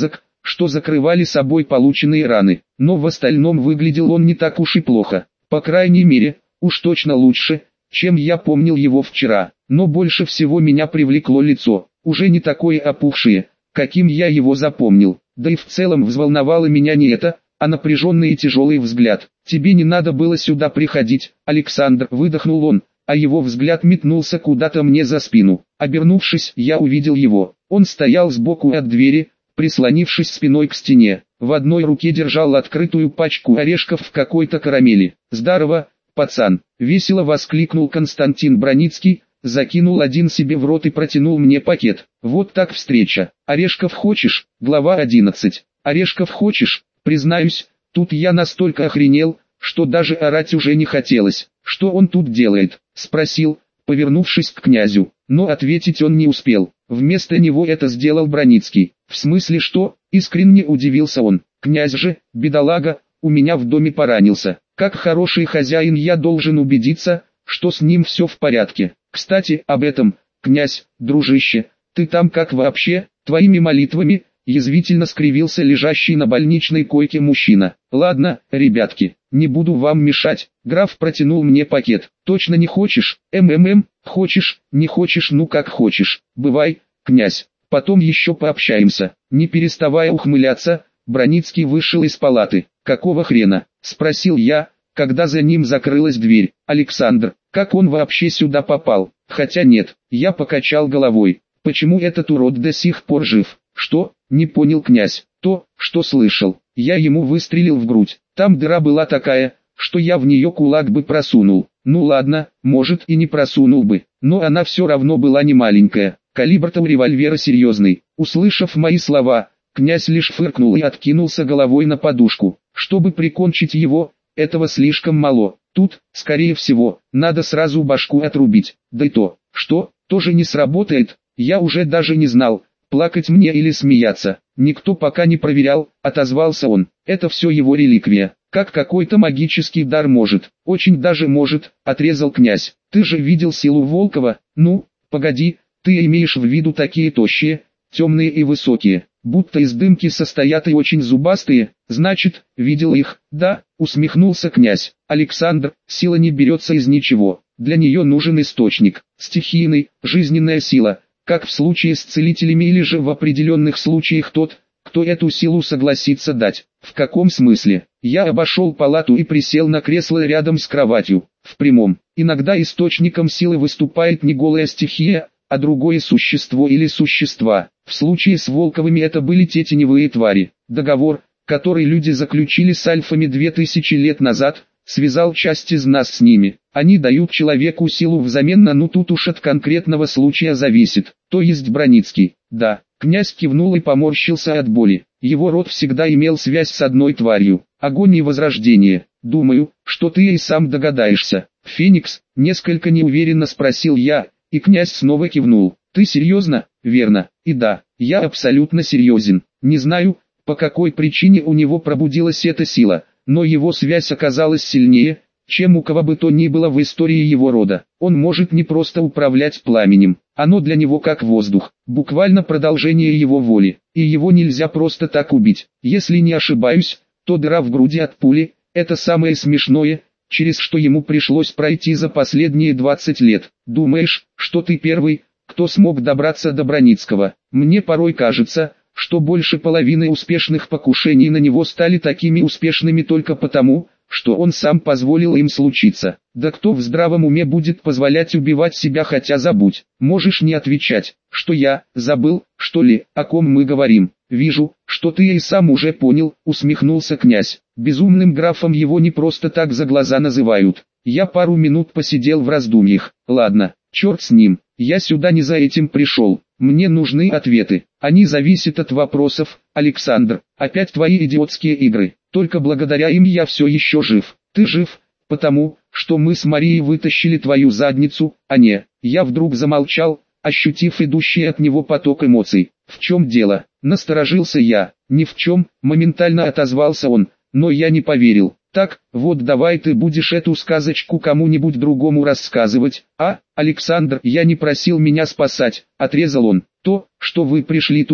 что закрывали собой полученные раны, но в остальном выглядел он не так уж и плохо, по крайней мере, уж точно лучше, чем я помнил его вчера, но больше всего меня привлекло лицо, уже не такое опухшее, каким я его запомнил, да и в целом взволновало меня не это, а напряженный и тяжелый взгляд. «Тебе не надо было сюда приходить, Александр», — выдохнул он, а его взгляд метнулся куда-то мне за спину. Обернувшись, я увидел его. Он стоял сбоку от двери, прислонившись спиной к стене. В одной руке держал открытую пачку орешков в какой-то карамели. «Здорово, пацан!» — весело воскликнул Константин Броницкий, закинул один себе в рот и протянул мне пакет. «Вот так встреча. Орешков хочешь?» Глава 11. «Орешков хочешь?» Признаюсь, тут я настолько охренел, что даже орать уже не хотелось. «Что он тут делает?» — спросил, повернувшись к князю. Но ответить он не успел. Вместо него это сделал Броницкий. «В смысле что?» — искренне удивился он. «Князь же, бедолага, у меня в доме поранился. Как хороший хозяин я должен убедиться, что с ним все в порядке. Кстати, об этом, князь, дружище, ты там как вообще, твоими молитвами?» Язвительно скривился лежащий на больничной койке мужчина. «Ладно, ребятки, не буду вам мешать». Граф протянул мне пакет. «Точно не хочешь? Хочешь, не хочешь, ну как хочешь. Бывай, князь, потом еще пообщаемся». Не переставая ухмыляться, Броницкий вышел из палаты. «Какого хрена?» — спросил я, когда за ним закрылась дверь. «Александр, как он вообще сюда попал?» «Хотя нет», — я покачал головой. «Почему этот урод до сих пор жив?» «Что?» — не понял князь. «То, что слышал. Я ему выстрелил в грудь. Там дыра была такая, что я в нее кулак бы просунул. Ну ладно, может и не просунул бы, но она все равно была не маленькая. Калибр-то у револьвера серьезный». Услышав мои слова, князь лишь фыркнул и откинулся головой на подушку. Чтобы прикончить его, этого слишком мало. Тут, скорее всего, надо сразу башку отрубить. Да и то, что, тоже не сработает, я уже даже не знал, плакать мне или смеяться. «Никто пока не проверял», — отозвался он. «Это все его реликвия. Как какой-то магический дар может». «Очень даже может», — отрезал князь. «Ты же видел силу Волкова?» «Ну, погоди, ты имеешь в виду такие тощие, темные и высокие, будто из дымки состоят и очень зубастые?» «Значит, видел их?» «Да», — усмехнулся князь. «Александр, сила не берется из ничего. Для нее нужен источник, стихийный, жизненная сила, как в случае с целителями или же в определенных случаях тот, кто эту силу согласится дать». «В каком смысле?» Я обошел палату и присел на кресло рядом с кроватью. «В прямом. Иногда источником силы выступает не голая стихия, а другое существо или существа. В случае с Волковыми это были те теневые твари. Договор, который люди заключили с альфами 2000 лет назад, связал часть из нас с ними. Они дают человеку силу взамен на, ну тут уж от конкретного случая зависит. То есть Броницкий». «Да». Князь кивнул и поморщился от боли. Его род всегда имел связь с одной тварью. Огонь и возрождение. «Думаю, что ты и сам догадаешься». «Феникс?» — несколько неуверенно спросил я, и князь снова кивнул. «Ты серьезно?» «Верно. И да, я абсолютно серьезен. Не знаю, по какой причине у него пробудилась эта сила, но его связь оказалась сильнее, чем у кого бы то ни было в истории его рода. Он может не просто управлять пламенем, оно для него как воздух, буквально продолжение его воли, и его нельзя просто так убить. Если не ошибаюсь, то дыра в груди от пули – это самое смешное, через что ему пришлось пройти за последние 20 лет. Думаешь, что ты первый, кто смог добраться до Броницкого? Мне порой кажется, что больше половины успешных покушений на него стали такими успешными только потому, что он сам позволил им случиться. Да кто в здравом уме будет позволять убивать себя, хотя забудь. Можешь не отвечать, что я забыл, что ли, о ком мы говорим. Вижу, что ты и сам уже понял, усмехнулся князь. Безумным графом его не просто так за глаза называют. Я пару минут посидел в раздумьях. Ладно, черт с ним, я сюда не за этим пришел. Мне нужны ответы. Они зависят от вопросов. Александр, опять твои идиотские игры. Только благодаря им я все еще жив. Ты жив, потому, что мы с Марией вытащили твою задницу, а не... Я вдруг замолчал, ощутив идущий от него поток эмоций. В чем дело? Насторожился я. Ни в чем, моментально отозвался он, но я не поверил. Так, вот давай ты будешь эту сказочку кому-нибудь другому рассказывать, а, Александр, я не просил меня спасать, отрезал он. То, что вы пришли туда,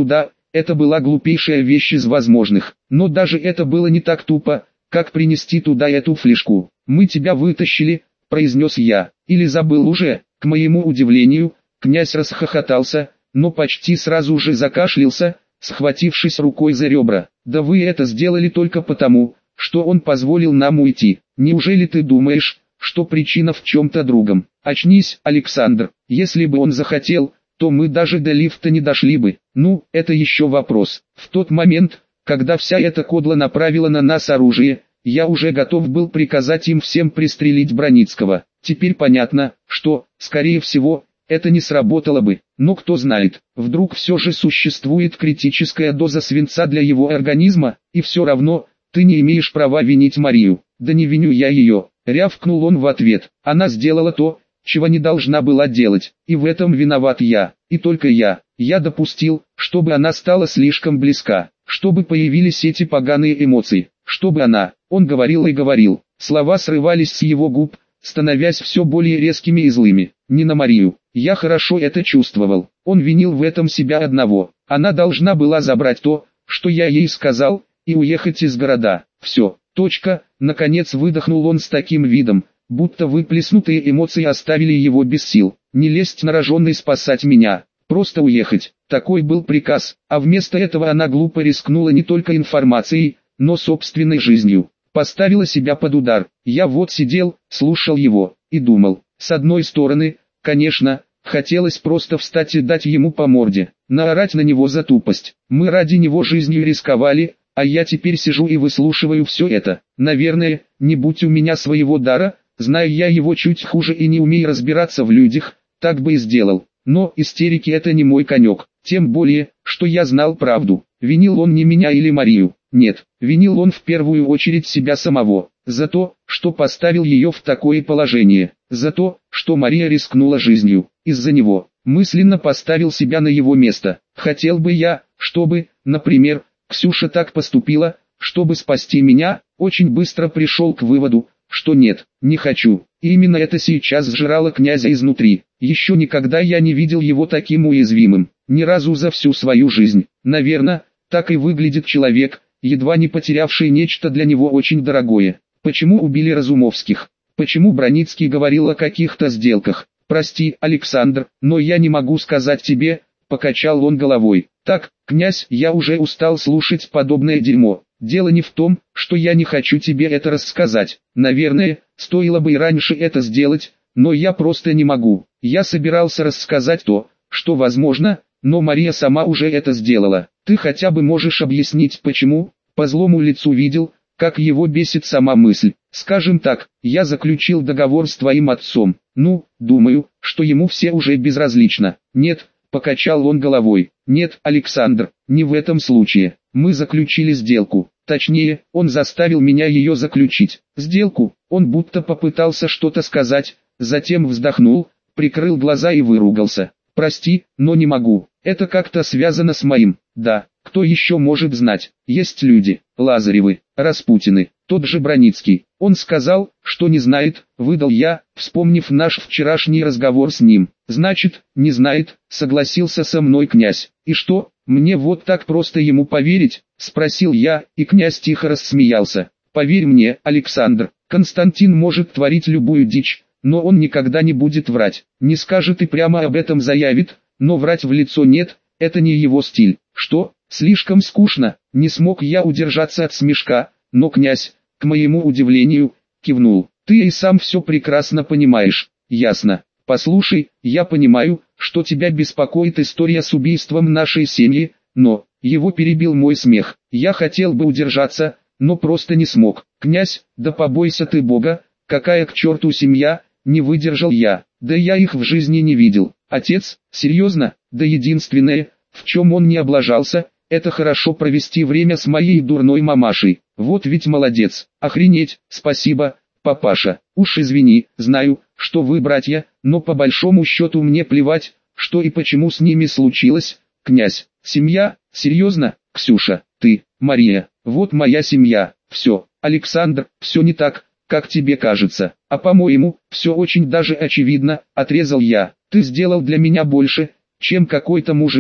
это была глупейшая вещь из возможных. Но даже это было не так тупо, как принести туда эту флешку. «Мы тебя вытащили», — произнес я. «Или забыл уже?» К моему удивлению, князь расхохотался, но почти сразу же закашлялся, схватившись рукой за ребра. «Да вы это сделали только потому, что он позволил нам уйти. Неужели ты думаешь, что причина в чем-то другом? Очнись, Александр. Если бы он захотел, то мы даже до лифта не дошли бы. Ну, это еще вопрос. В тот момент, когда вся эта кодла направила на нас оружие, я уже готов был приказать им всем пристрелить Броницкого. Теперь понятно, что, скорее всего, это не сработало бы. Но кто знает, вдруг все же существует критическая доза свинца для его организма, и все равно, ты не имеешь права винить Марию». «Да не виню я ее», — рявкнул он в ответ. «Она сделала то, чего не должна была делать, и в этом виноват я, и только я. Я допустил, чтобы она стала слишком близка, чтобы появились эти поганые эмоции, чтобы она...» Он говорил и говорил, слова срывались с его губ, становясь все более резкими и злыми. «Не на Марию, я хорошо это чувствовал, он винил в этом себя одного. Она должна была забрать то, что я ей сказал, и уехать из города. Все, точка». Наконец выдохнул он с таким видом, будто выплеснутые эмоции оставили его без сил. «Не лезть на рожон и спасать меня, просто уехать». Такой был приказ, а вместо этого она глупо рискнула не только информацией, но собственной жизнью. Поставила себя под удар. Я вот сидел, слушал его, и думал, с одной стороны, конечно, хотелось просто встать и дать ему по морде, наорать на него за тупость. Мы ради него жизнью рисковали, а я теперь сижу и выслушиваю все это. Наверное, не будь у меня своего дара, зная я его чуть хуже и не умея разбираться в людях, так бы и сделал. Но истерики это не мой конек, тем более, что я знал правду. Винил он не меня или Марию. Нет, винил он в первую очередь себя самого, за то, что поставил ее в такое положение, за то, что Мария рискнула жизнью, из-за него. Мысленно поставил себя на его место. Хотел бы я, чтобы, например, Ксюша так поступила, чтобы спасти меня. Очень быстро пришел к выводу, что нет, не хочу. И именно это сейчас сжирало князя изнутри. Еще никогда я не видел его таким уязвимым, ни разу за всю свою жизнь. Наверное, так и выглядит человек, едва не потерявший нечто для него очень дорогое. Почему убили Разумовских? Почему Броницкий говорил о каких-то сделках? Прости, Александр, но я не могу сказать тебе, покачал он головой. Так, князь, я уже устал слушать подобное дерьмо. Дело не в том, что я не хочу тебе это рассказать. Наверное, стоило бы и раньше это сделать, но я просто не могу. Я собирался рассказать то, что возможно, но Мария сама уже это сделала. Ты хотя бы можешь объяснить почему? По злому лицу видел, как его бесит сама мысль. Скажем так, я заключил договор с твоим отцом. Ну, думаю, что ему все уже безразлично. Нет, покачал он головой. Нет, Александр, не в этом случае. Мы заключили сделку. Точнее, он заставил меня ее заключить. Сделку? Он будто попытался что-то сказать, затем вздохнул, прикрыл глаза и выругался. Прости, но не могу. Это как-то связано с моим. Да, кто еще может знать? Есть люди, Лазаревы, Распутины, тот же Броницкий. Он сказал, что не знает, выдал я, вспомнив наш вчерашний разговор с ним. Значит, не знает, согласился со мной князь. И что, мне вот так просто ему поверить? Спросил я, и князь тихо рассмеялся. Поверь мне, Александр, Константин может творить любую дичь, но он никогда не будет врать. Не скажет и прямо об этом заявит, но врать в лицо нет, это не его стиль. Что, слишком скучно? Не смог я удержаться от смешка, но князь, к моему удивлению, кивнул. Ты и сам все прекрасно понимаешь. Ясно. Послушай, я понимаю, что тебя беспокоит история с убийством нашей семьи, но... Его перебил мой смех. Я хотел бы удержаться, но просто не смог. Князь, да побойся ты Бога, какая к черту семья, не выдержал я. Да я их в жизни не видел. Отец, серьезно? Да единственное, в чем он не облажался, это хорошо провести время с моей дурной мамашей. Вот ведь молодец. Охренеть, спасибо, папаша. Уж извини, знаю, что вы братья, но по большому счету мне плевать, что и почему с ними случилось. Князь, семья, серьезно, Ксюша, ты, Мария, вот моя семья. Все, Александр, все не так, как тебе кажется. А по-моему, все очень даже очевидно, отрезал я. Ты сделал для меня больше, чем какой-то мужик,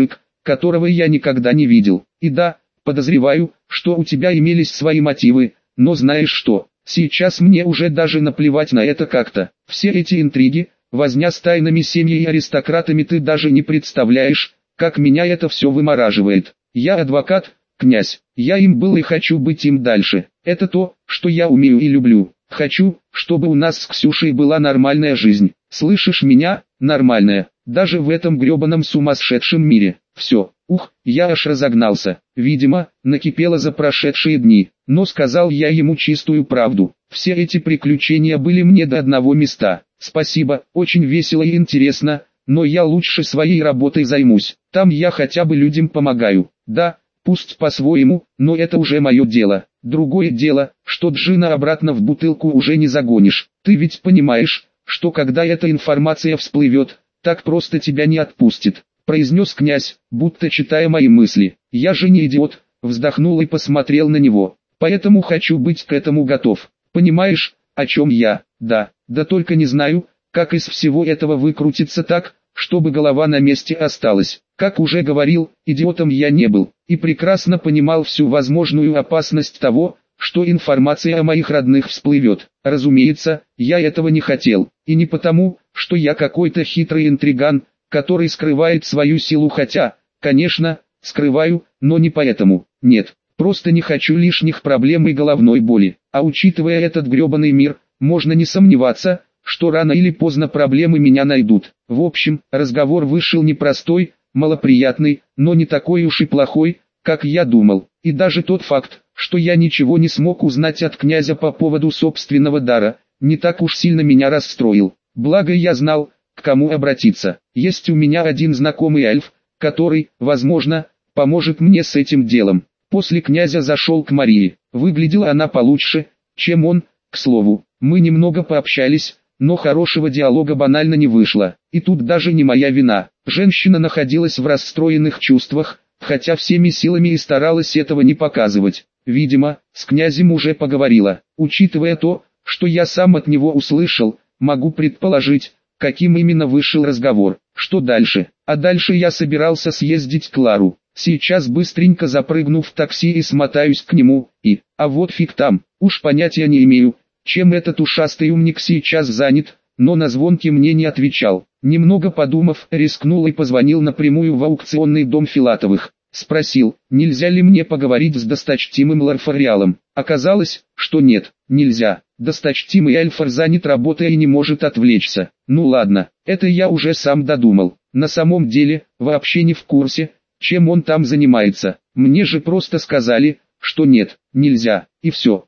которого я никогда не видел. И да, подозреваю, что у тебя имелись свои мотивы, но знаешь что, сейчас мне уже даже наплевать на это как-то. Все эти интриги, возня с тайными семьей и аристократами, ты даже не представляешь, как меня это все вымораживает. Я адвокат, князь, я им был и хочу быть им дальше. Это то, что я умею и люблю. Хочу, чтобы у нас с Ксюшей была нормальная жизнь. Слышишь меня? Нормальная. Даже в этом гребаном сумасшедшем мире. Все. Я аж разогнался. Видимо, накипело за прошедшие дни. Но сказал я ему чистую правду. Все эти приключения были мне до одного места. Спасибо, очень весело и интересно, но я лучше своей работой займусь. Там я хотя бы людям помогаю. Да, пусть по-своему, но это уже мое дело. Другое дело, что джина обратно в бутылку уже не загонишь. Ты ведь понимаешь, что когда эта информация всплывет, так просто тебя не отпустит, произнес князь, будто читая мои мысли. Я же не идиот, вздохнул и посмотрел на него. Поэтому хочу быть к этому готов. Понимаешь, о чем я? Да только не знаю, как из всего этого выкрутиться так, чтобы голова на месте осталась. Как уже говорил, идиотом я не был, и прекрасно понимал всю возможную опасность того, что информация о моих родных всплывет. Разумеется, я этого не хотел, и не потому, что я какой-то хитрый интриган, который скрывает свою силу, хотя, конечно, скрываю, но не поэтому. Нет, просто не хочу лишних проблем и головной боли. А учитывая этот гребаный мир, можно не сомневаться, что рано или поздно проблемы меня найдут. В общем, разговор вышел непростой, малоприятный, но не такой уж и плохой, как я думал. И даже тот факт, что я ничего не смог узнать от князя по поводу собственного дара, не так уж сильно меня расстроил. Благо я знал, к кому обратиться. Есть у меня один знакомый эльф, который, возможно, поможет мне с этим делом. После князя зашел к Марии. Выглядела она получше, чем он, к слову. Мы немного пообщались, но хорошего диалога банально не вышло. И тут даже не моя вина. Женщина находилась в расстроенных чувствах, хотя всеми силами и старалась этого не показывать. Видимо, с князем уже поговорила. Учитывая то, что я сам от него услышал, могу предположить, каким именно вышел разговор. Что дальше? А дальше я собирался съездить к Лару. Сейчас быстренько запрыгну в такси и смотаюсь к нему, а вот фиг там, уж понятия не имею, чем этот ушастый умник сейчас занят, но на звонки мне не отвечал. Немного подумав, рискнул и позвонил напрямую в аукционный дом Филатовых. Спросил, нельзя ли мне поговорить с досточтимым Ларфариалом. Оказалось, что нет, нельзя. Досточтимый Эльфар занят работой и не может отвлечься. Ну ладно, это я уже сам додумал. На самом деле, вообще не в курсе, чем он там занимается. Мне же просто сказали, что нет, нельзя, и все.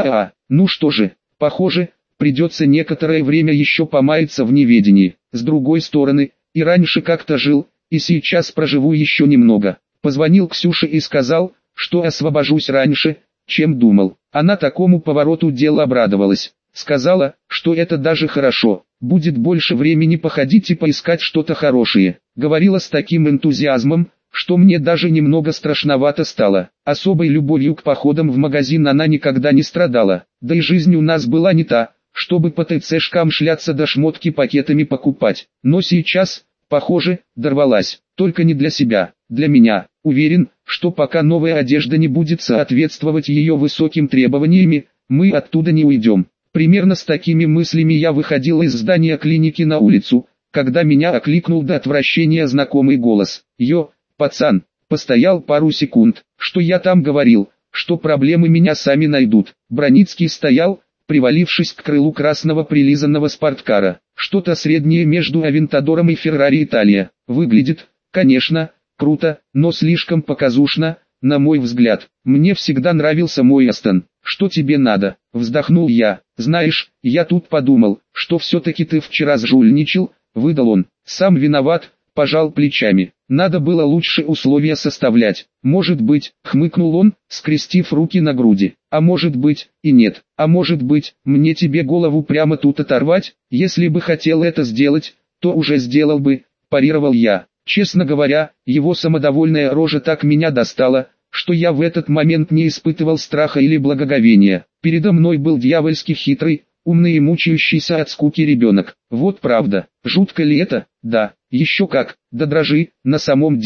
Ну что же, похоже, придется некоторое время еще помаяться в неведении. С другой стороны, и раньше как-то жил, и сейчас проживу еще немного. Позвонил Ксюше и сказал, что освобожусь раньше, чем думал. Она такому повороту дела обрадовалась. Сказала, что это даже хорошо, будет больше времени походить и поискать что-то хорошее. Говорила с таким энтузиазмом, что мне даже немного страшновато стало. Особой любовью к походам в магазин она никогда не страдала. Да и жизнь у нас была не та, чтобы по ТЦшкам шляться да шмотки пакетами покупать. Но сейчас, похоже, дорвалась. Только не для себя, для меня. Уверен, что пока новая одежда не будет соответствовать ее высоким требованиями, мы оттуда не уйдем. Примерно с такими мыслями я выходил из здания клиники на улицу, когда меня окликнул до отвращения знакомый голос. Пацан, постоял пару секунд, что я там говорил, что проблемы меня сами найдут. Броницкий стоял, привалившись к крылу красного прилизанного спорткара. Что-то среднее между Авентадором и Феррари Италия. Выглядит, конечно, круто, но слишком показушно, на мой взгляд. Мне всегда нравился мой Астон. Что тебе надо? Вздохнул я. Знаешь, я тут подумал, что все-таки ты вчера сжульничал, выдал он. Сам виноват, пожал плечами. Надо было лучше условия составлять. Может быть, хмыкнул он, скрестив руки на груди. А может быть, и нет. А может быть, мне тебе голову прямо тут оторвать? Если бы хотел это сделать, то уже сделал бы, парировал я. Честно говоря, его самодовольная рожа так меня достала, что я в этот момент не испытывал страха или благоговения. Передо мной был дьявольски хитрый, умный и мучающийся от скуки ребенок. Вот правда. Жутко ли это? Да, еще как. Да дрожи, на самом деле.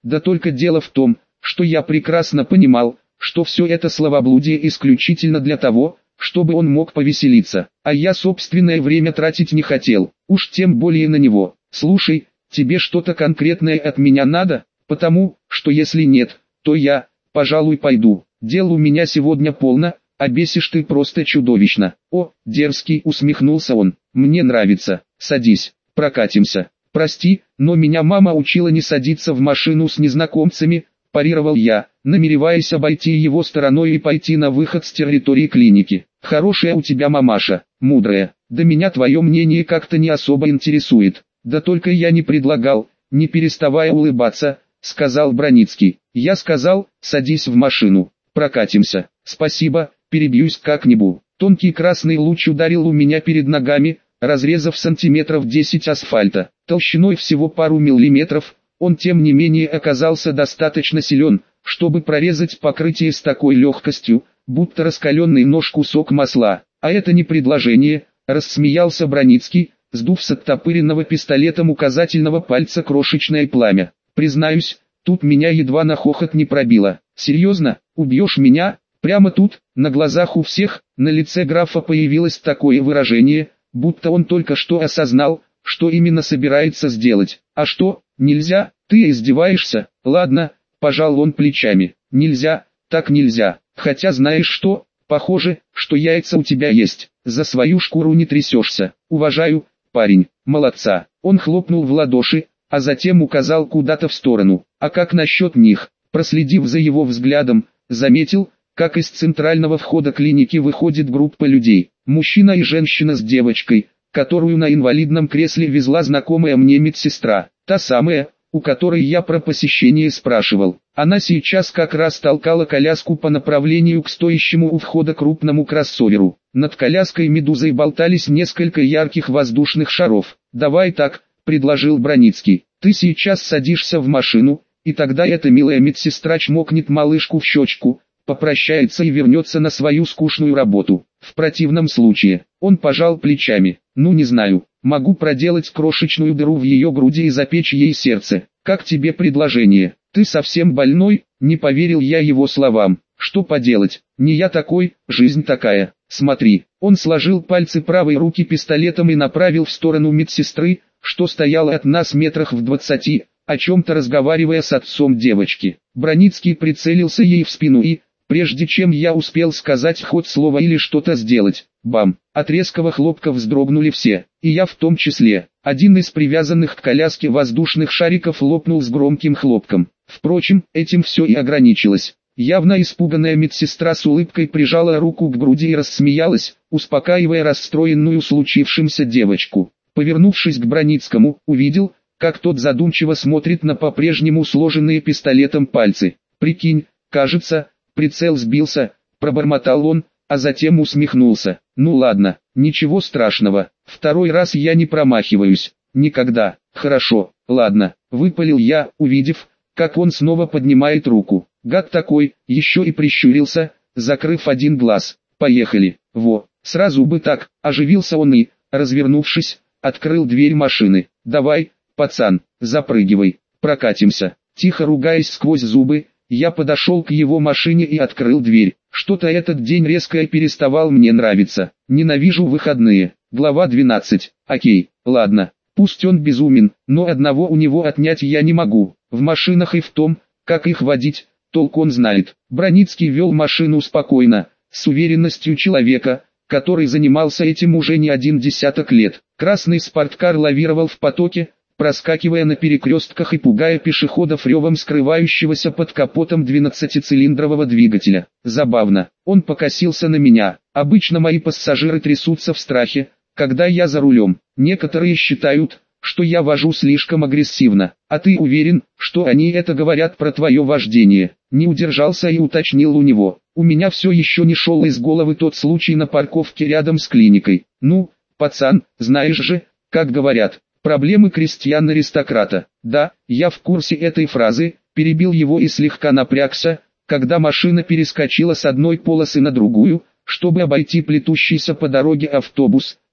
Да только дело в том, что я прекрасно понимал, что все это словоблудие исключительно для того, чтобы он мог повеселиться, а я собственное время тратить не хотел, уж тем более на него. Слушай, тебе что-то конкретное от меня надо, потому, что если нет, то я, пожалуй, пойду. Дел у меня сегодня полно, а бесишь ты просто чудовищно. О, дерзкий, усмехнулся он, мне нравится, садись, прокатимся. Прости, но меня мама учила не садиться в машину с незнакомцами, парировал я, намереваясь обойти его стороной и пойти на выход с территории клиники. Хорошая у тебя мамаша, мудрая, да меня твое мнение как-то не особо интересует. Да только я не предлагал, не переставая улыбаться, сказал Броницкий. Я сказал, садись в машину, прокатимся. Спасибо, перебьюсь как-нибудь. Тонкий красный луч ударил у меня перед ногами, разрезав сантиметров 10 асфальта. Толщиной всего пару миллиметров, он тем не менее оказался достаточно силен, чтобы прорезать покрытие с такой легкостью, будто раскаленный нож кусок масла. А это не предложение, рассмеялся Броницкий, сдув с оттопыренного пистолетом указательного пальца крошечное пламя. Признаюсь, тут меня едва на хохот не пробило. Серьезно, убьешь меня? Прямо тут, на глазах у всех, на лице графа появилось такое выражение, будто он только что осознал, что именно собирается сделать. А что, нельзя? Ты издеваешься? Ладно, пожал он плечами. Нельзя, так нельзя. Хотя знаешь что, похоже, что яйца у тебя есть. За свою шкуру не трясешься. Уважаю, парень, молодца. Он хлопнул в ладоши, а затем указал куда-то в сторону. А как насчет них? Проследив за его взглядом, заметил, как из центрального входа клиники выходит группа людей. Мужчина и женщина с девочкой, которую на инвалидном кресле везла знакомая мне медсестра. Та самая, у которой я про посещение спрашивал. Она сейчас как раз толкала коляску по направлению к стоящему у входа крупному кроссоверу. Над коляской медузой болтались несколько ярких воздушных шаров. «Давай так», — предложил Броницкий. «Ты сейчас садишься в машину, и тогда эта милая медсестра чмокнет малышку в щечку, попрощается и вернется на свою скучную работу. В противном случае, он пожал плечами. Ну не знаю, могу проделать крошечную дыру в ее груди и запечь ей сердце. Как тебе предложение? Ты совсем больной?» Не поверил я его словам. Что поделать, не я такой, жизнь такая. Смотри, он сложил пальцы правой руки пистолетом и направил в сторону медсестры, что стояла от нас метрах в 20, о чем-то разговаривая с отцом девочки. Броницкий прицелился ей в спину и, прежде чем я успел сказать хоть слово или что-то сделать, бам, от резкого хлопка вздрогнули все, и я в том числе. Один из привязанных к коляске воздушных шариков лопнул с громким хлопком. Впрочем, этим все и ограничилось. Явно испуганная медсестра с улыбкой прижала руку к груди и рассмеялась, успокаивая расстроенную случившимся девочку. Повернувшись к Броницкому, увидел, как тот задумчиво смотрит на по-прежнему сложенные пистолетом пальцы. «Прикинь, кажется, прицел сбился», — пробормотал он, а затем усмехнулся. «Ну ладно, ничего страшного, второй раз я не промахиваюсь, никогда». «Хорошо, ладно», — выпалил я, увидев, как он снова поднимает руку. Гад такой, еще и прищурился, закрыв один глаз. «Поехали». «Во, сразу бы так», — оживился он и, развернувшись, открыл дверь машины. «Давай, пацан, запрыгивай, прокатимся». Тихо ругаясь сквозь зубы, я подошел к его машине и открыл дверь. Что-то этот день резко переставал мне нравиться. Ненавижу выходные. Глава 12. Окей, ладно, пусть он безумен, но одного у него отнять я не могу. В машинах и в том, как их водить, толк он знает. Броницкий вел машину спокойно, с уверенностью человека, который занимался этим уже не один десяток лет. Красный спорткар лавировал в потоке, проскакивая на перекрестках и пугая пешеходов ревом скрывающегося под капотом 12-цилиндрового двигателя. Забавно, он покосился на меня. Обычно мои пассажиры трясутся в страхе, когда я за рулем. Некоторые считают, что я вожу слишком агрессивно. А ты уверен, что они это говорят про твое вождение? Не удержался и уточнил у него. У меня все еще не шел из головы тот случай на парковке рядом с клиникой. Ну, пацан, знаешь же, как говорят, проблемы крестьян-аристократа. Да, я в курсе этой фразы, перебил его и слегка напрягся, когда машина перескочила с одной полосы на другую, чтобы обойти плетущийся по дороге автобус,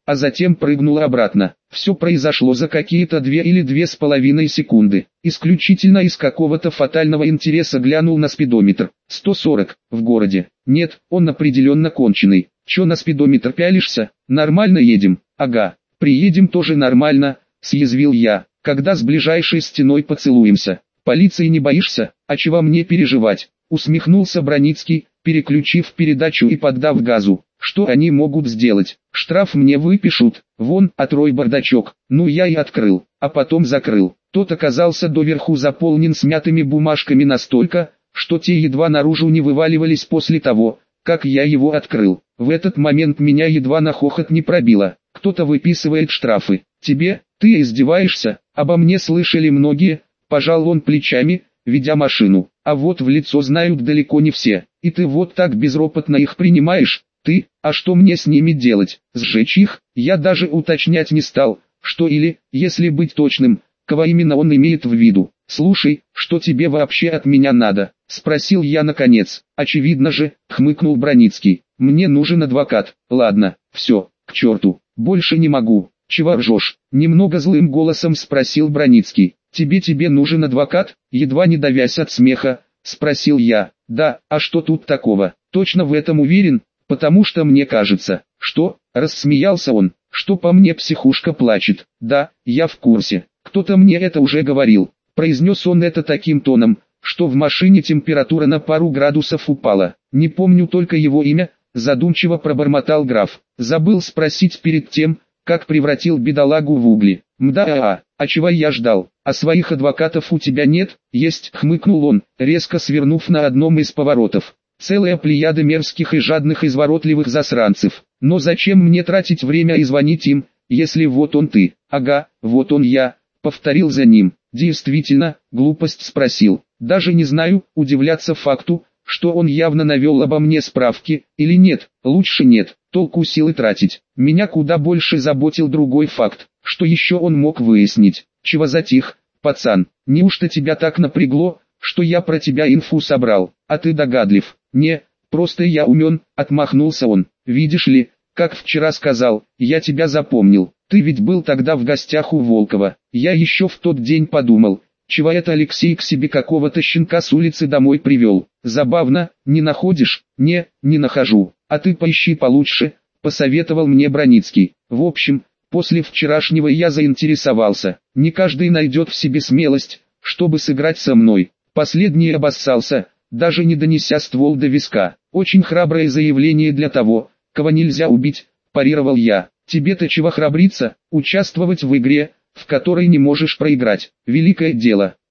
а затем прыгнула обратно. Все произошло за какие-то 2 или 2,5 секунды. Исключительно из какого-то фатального интереса глянул на спидометр. 140 в городе. Нет, он определенно конченый. Чё на спидометр пялишься? Нормально едем. Ага, приедем тоже нормально, съязвил я. Когда с ближайшей стеной поцелуемся. Полиции не боишься? А чего мне переживать? Усмехнулся Броницкий, переключив передачу и поддав газу. Что они могут сделать? Штраф мне выпишут. Вон, отрой бардачок. Ну я и открыл, а потом закрыл. Тот оказался доверху заполнен смятыми бумажками настолько, что те едва наружу не вываливались после того, как я его открыл. В этот момент меня едва на хохот не пробило. Кто-то выписывает штрафы. Тебе? Ты издеваешься? Обо мне слышали многие. Пожал он плечами, ведя машину. А вот в лицо знают далеко не все. И ты вот так безропотно их принимаешь? Ты? А что мне с ними делать? Сжечь их? Я даже уточнять не стал, что или, если быть точным, кого именно он имеет в виду. Слушай, что тебе вообще от меня надо? Спросил я наконец. Очевидно же, хмыкнул Броницкий. Мне нужен адвокат. Ладно, все, к черту, больше не могу. Чего ржешь? Немного злым голосом спросил Броницкий. Тебе нужен адвокат? Едва не давясь от смеха, спросил я. Да, а что тут такого? Точно в этом уверен? Потому что мне кажется, что, рассмеялся он, что по мне психушка плачет. Да, я в курсе, кто-то мне это уже говорил. Произнес он это таким тоном, что в машине температура на пару градусов упала. Не помню только его имя, задумчиво пробормотал граф. Забыл спросить перед тем, как превратил бедолагу в угли. Мда, а чего я ждал? А своих адвокатов у тебя нет? Есть, хмыкнул он, резко свернув на одном из поворотов. Целая плеяда мерзких и жадных изворотливых засранцев. Но зачем мне тратить время и звонить им, если вот он ты? Ага, вот он я, повторил за ним. Действительно, глупость спросил. Даже не знаю, удивляться факту, что он явно навел обо мне справки, или нет, лучше нет, толку силы тратить. Меня куда больше заботил другой факт, что еще он мог выяснить. Чего затих, пацан, неужто тебя так напрягло, что я про тебя инфу собрал, а ты догадлив? Не, просто я умен, отмахнулся он. Видишь ли, как вчера сказал, я тебя запомнил. Ты ведь был тогда в гостях у Волкова. Я еще в тот день подумал, чего это Алексей к себе какого-то щенка с улицы домой привел. Забавно, не находишь? Не нахожу. А ты поищи получше, посоветовал мне Броницкий. В общем, после вчерашнего я заинтересовался. Не каждый найдет в себе смелость, чтобы сыграть со мной. Последний обоссался, даже не донеся ствол до виска. Очень храброе заявление для того, кого нельзя убить, парировал я. Тебе-то чего храбриться, участвовать в игре, в которой не можешь проиграть. Великое дело.